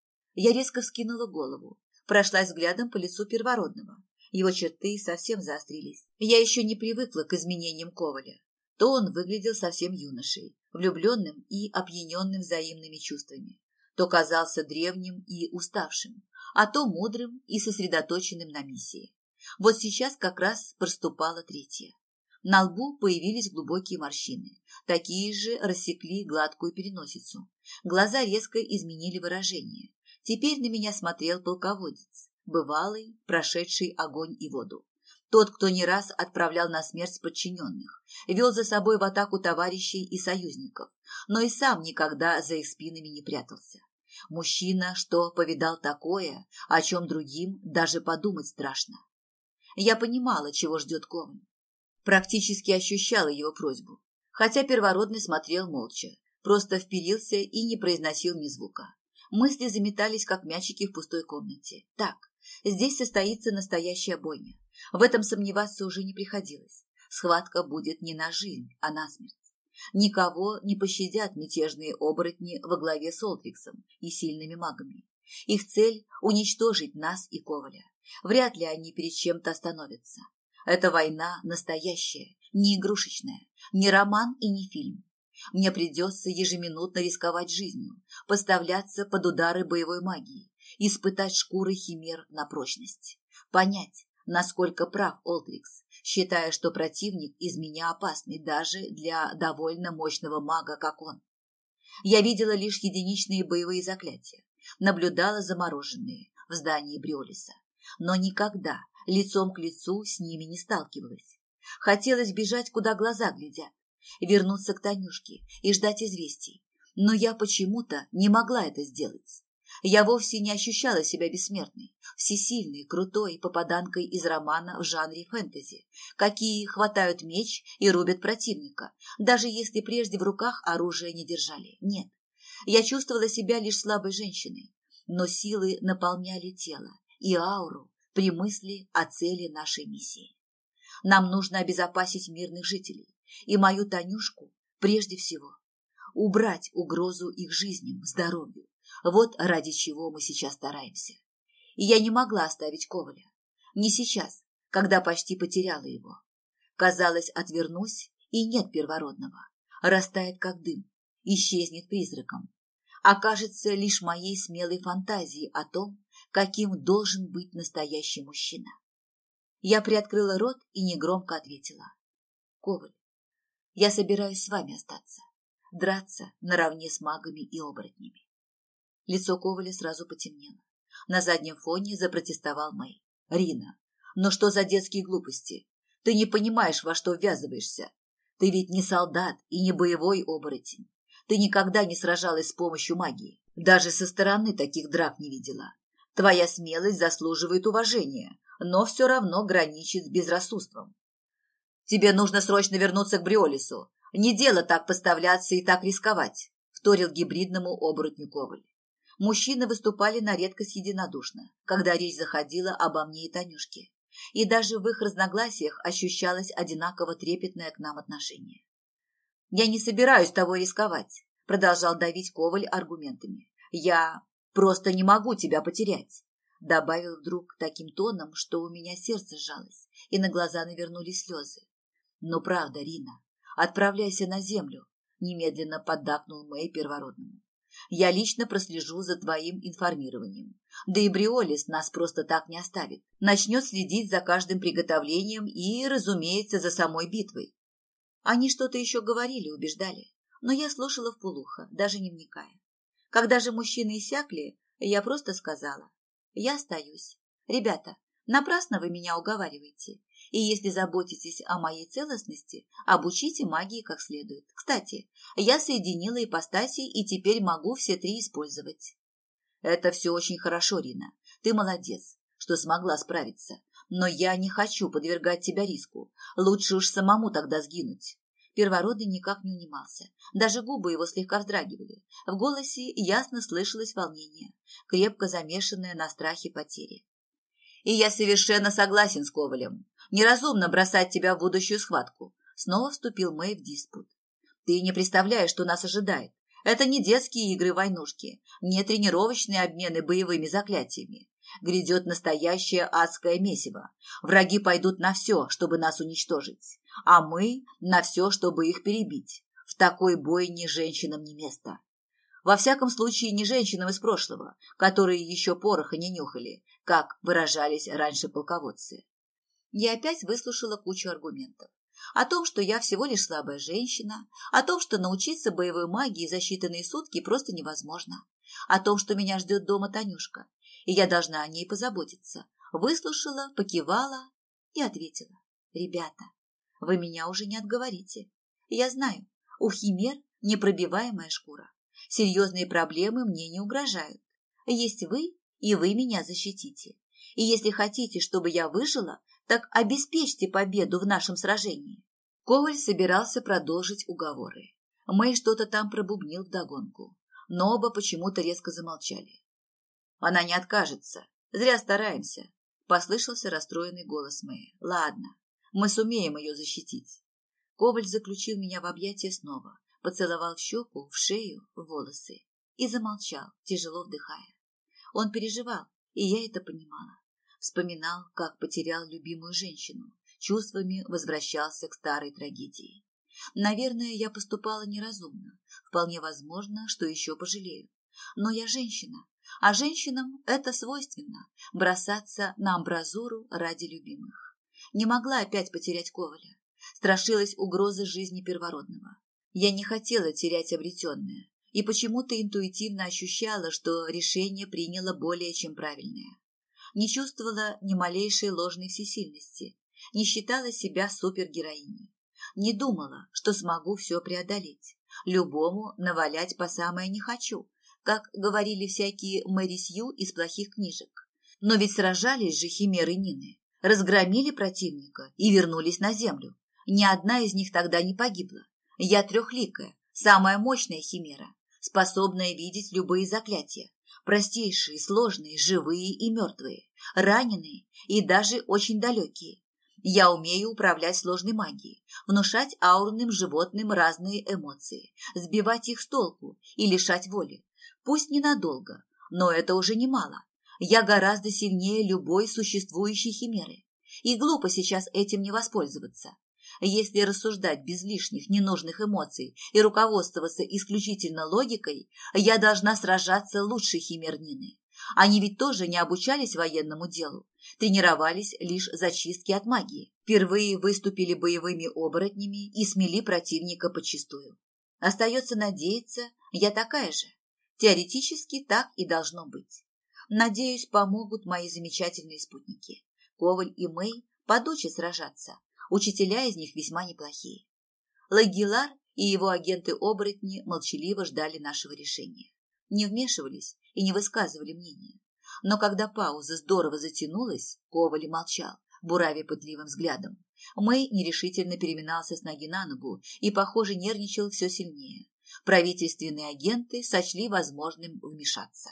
Я резко вскинула голову, прошлась взглядом по лицу первородного. Его черты совсем заострились. Я еще не привыкла к изменениям Коваля. То он выглядел совсем юношей, влюбленным и опьяненным взаимными чувствами, то казался древним и уставшим, а то мудрым и сосредоточенным на миссии. Вот сейчас как раз проступала третья. На лбу появились глубокие морщины, такие же рассекли гладкую переносицу. Глаза резко изменили выражение. Теперь на меня смотрел полководец, бывалый, прошедший огонь и воду. Тот, кто не раз отправлял на смерть подчиненных, вел за собой в атаку товарищей и союзников, но и сам никогда за их спинами не прятался. Мужчина, что повидал такое, о чем другим даже подумать страшно. Я понимала, чего ждет Коваль. Практически ощущала его просьбу, хотя первородный смотрел молча, просто вперился и не произносил ни звука. Мысли заметались, как мячики в пустой комнате. Так, здесь состоится настоящая бойня. В этом сомневаться уже не приходилось. Схватка будет не на жизнь, а на смерть. Никого не пощадят мятежные оборотни во главе с Олдриксом и сильными магами. Их цель – уничтожить нас и Коваля. Вряд ли они перед чем-то остановятся. Эта война настоящая, не игрушечная, не роман и не фильм. Мне придется ежеминутно рисковать жизнью, поставляться под удары боевой магии, испытать шкуры химер на прочность, понять, насколько прав Олдрикс, считая, что противник из меня опасный даже для довольно мощного мага, как он. Я видела лишь единичные боевые заклятия, наблюдала замороженные в здании Бриолиса, но никогда лицом к лицу с ними не сталкивалась. Хотелось бежать, куда глаза глядят, вернуться к Танюшке и ждать известий, но я почему-то не могла это сделать. Я вовсе не ощущала себя бессмертной, всесильной, крутой попаданкой из романа в жанре фэнтези, какие хватают меч и рубят противника, даже если прежде в руках оружие не держали. Нет, я чувствовала себя лишь слабой женщиной, но силы наполняли тело и ауру при мысли о цели нашей миссии. Нам нужно обезопасить мирных жителей и мою Танюшку прежде всего. Убрать угрозу их жизням, здоровью. Вот ради чего мы сейчас стараемся. И я не могла оставить Коваля. Не сейчас, когда почти потеряла его. Казалось, отвернусь, и нет первородного. Растает, как дым, исчезнет призраком. Окажется лишь моей смелой фантазией о том, каким должен быть настоящий мужчина. Я приоткрыла рот и негромко ответила. Коваль, я собираюсь с вами остаться, драться наравне с магами и оборотнями. Лицо Коваля сразу потемнело. На заднем фоне запротестовал Мэй. Рина, но что за детские глупости? Ты не понимаешь, во что ввязываешься. Ты ведь не солдат и не боевой оборотень. Ты никогда не сражалась с помощью магии. Даже со стороны таких драк не видела. Твоя смелость заслуживает уважения, но все равно граничит с безрассудством. Тебе нужно срочно вернуться к Бриолису. Не дело так поставляться и так рисковать, вторил гибридному оборотню Коваль. Мужчины выступали на редкость единодушно, когда речь заходила обо мне и Танюшке, и даже в их разногласиях ощущалось одинаково трепетное к нам отношение. «Я не собираюсь тобой рисковать», – продолжал давить Коваль аргументами. «Я просто не могу тебя потерять», – добавил вдруг таким тоном, что у меня сердце сжалось, и на глаза навернулись слезы. «Но правда, Рина, отправляйся на землю», – немедленно поддакнул Мэй первородному. «Я лично прослежу за твоим информированием. Да и Бриолис нас просто так не оставит. Начнет следить за каждым приготовлением и, разумеется, за самой битвой». Они что-то еще говорили, убеждали, но я слушала вполуха, даже не вникая. Когда же мужчины иссякли, я просто сказала: «Я остаюсь. Ребята, напрасно вы меня уговариваете. И если заботитесь о моей целостности, обучите магии как следует. Кстати, я соединила ипостаси и теперь могу все три использовать». «Это все очень хорошо, Рина. Ты молодец, что смогла справиться. Но я не хочу подвергать тебя риску. Лучше уж самому тогда сгинуть». Первородный никак не унимался. Даже губы его слегка вздрагивали. В голосе ясно слышалось волнение, крепко замешанное на страхе потери. «И я совершенно согласен с Ковалем. Неразумно бросать тебя в будущую схватку». Снова вступил Мэй в диспут. «Ты не представляешь, что нас ожидает. Это не детские игры-войнушки, не тренировочные обмены боевыми заклятиями. Грядет настоящее адское месиво. Враги пойдут на все, чтобы нас уничтожить, а мы на все, чтобы их перебить. В такой бойне женщинам не место. Во всяком случае, не женщинам из прошлого, которые еще пороха не нюхали, как выражались раньше полководцы». Я опять выслушала кучу аргументов. О том, что я всего лишь слабая женщина, о том, что научиться боевой магии за считанные сутки просто невозможно, о том, что меня ждет дома Танюшка, и я должна о ней позаботиться. Выслушала, покивала и ответила: «Ребята, вы меня уже не отговорите. Я знаю, у химер непробиваемая шкура. Серьезные проблемы мне не угрожают. Есть вы, и вы меня защитите. И если хотите, чтобы я выжила, так обеспечьте победу в нашем сражении». Коваль собирался продолжить уговоры. Мэй что-то там пробубнил вдогонку, но оба почему-то резко замолчали. «Она не откажется. Зря стараемся», – послышался расстроенный голос Мэя. «Ладно, мы сумеем ее защитить». Коваль заключил меня в объятия снова, поцеловал в щеку, в шею, в волосы и замолчал, тяжело вдыхая. Он переживал, и я это понимала. Вспоминал, как потерял любимую женщину, чувствами возвращался к старой трагедии. Наверное, я поступала неразумно, вполне возможно, что еще пожалею. Но я женщина, а женщинам это свойственно – бросаться на амбразуру ради любимых. Не могла опять потерять Коваля. Страшилась угрозы жизни первородного. Я не хотела терять обретенное и почему-то интуитивно ощущала, что решение приняло более чем правильное. Не чувствовала ни малейшей ложной всесильности, не считала себя супергероиней. Не думала, что смогу все преодолеть, любому навалять по самое не хочу, как говорили всякие Мэри Сью из плохих книжек. Но ведь сражались же химеры Нины, разгромили противника и вернулись на землю. Ни одна из них тогда не погибла. Я трехликая, самая мощная химера, способная видеть любые заклятия, простейшие, сложные, живые и мертвые, раненые и даже очень далекие. Я умею управлять сложной магией, внушать аурным животным разные эмоции, сбивать их с толку и лишать воли. Пусть ненадолго, но это уже немало. Я гораздо сильнее любой существующей химеры. И глупо сейчас этим не воспользоваться. Если рассуждать без лишних ненужных эмоций и руководствоваться исключительно логикой, я должна сражаться лучше химер Нины. Они ведь тоже не обучались военному делу, тренировались лишь зачистки от магии, впервые выступили боевыми оборотнями и смели противника подчистую. Остается надеяться, я такая же. Теоретически так и должно быть. Надеюсь, помогут мои замечательные спутники. Коваль и Мэй подучат сражаться. Учителя из них весьма неплохие. Лагилар и его агенты-оборотни молчаливо ждали нашего решения. Не вмешивались и не высказывали мнения. Но когда пауза здорово затянулась, Коваль молчал, буравя пытливым взглядом. Мэй нерешительно переминался с ноги на ногу и, похоже, нервничал все сильнее. Правительственные агенты сочли возможным вмешаться.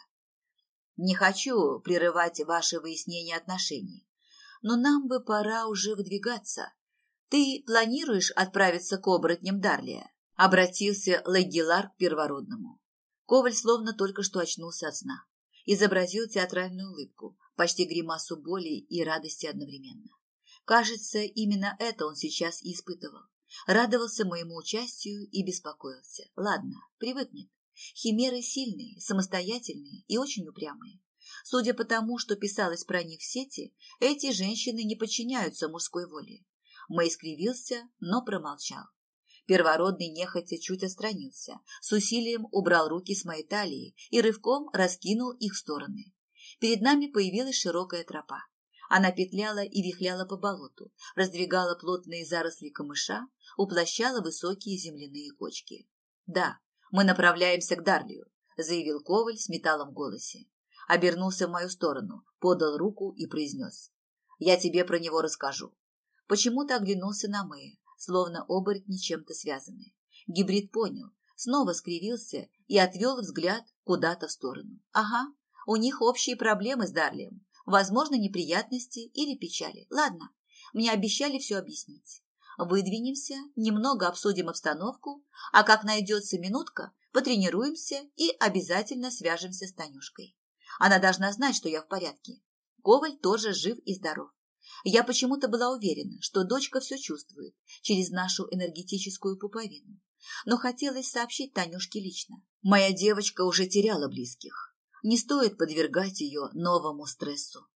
«Не хочу прерывать ваше выяснение отношений, но нам бы пора уже выдвигаться. Ты планируешь отправиться к оборотням Дарлия?» — обратился Лагилар к первородному. Коваль словно только что очнулся от сна. Изобразил театральную улыбку, почти гримасу боли и радости одновременно. Кажется, именно это он сейчас и испытывал. Радовался моему участию и беспокоился. Ладно, привыкнет. Химеры сильные, самостоятельные и очень упрямые. Судя по тому, что писалось про них в сети, эти женщины не подчиняются мужской воле. Мэй скривился, но промолчал. Первородный нехотя чуть отстранился, с усилием убрал руки с моей талии и рывком раскинул их в стороны. Перед нами появилась широкая тропа. Она петляла и вихляла по болоту, раздвигала плотные заросли камыша, уплощала высокие земляные кочки. «Да, мы направляемся к Дарлию», — заявил Коваль с металлом в голосе. Обернулся в мою сторону, подал руку и произнес: «Я тебе про него расскажу». Почему-то оглянулся на Мэя, словно оборотни чем-то связаны. Гибрид понял, снова скривился и отвел взгляд куда-то в сторону. Ага, у них общие проблемы с Дарлием, возможно, неприятности или печали. Ладно, мне обещали все объяснить. Выдвинемся, немного обсудим обстановку, а как найдется минутка, потренируемся и обязательно свяжемся с Танюшкой. Она должна знать, что я в порядке. Коваль тоже жив и здоров. Я почему-то была уверена, что дочка все чувствует через нашу энергетическую пуповину. Но хотелось сообщить Танюшке лично. Моя девочка уже теряла близких. Не стоит подвергать ее новому стрессу.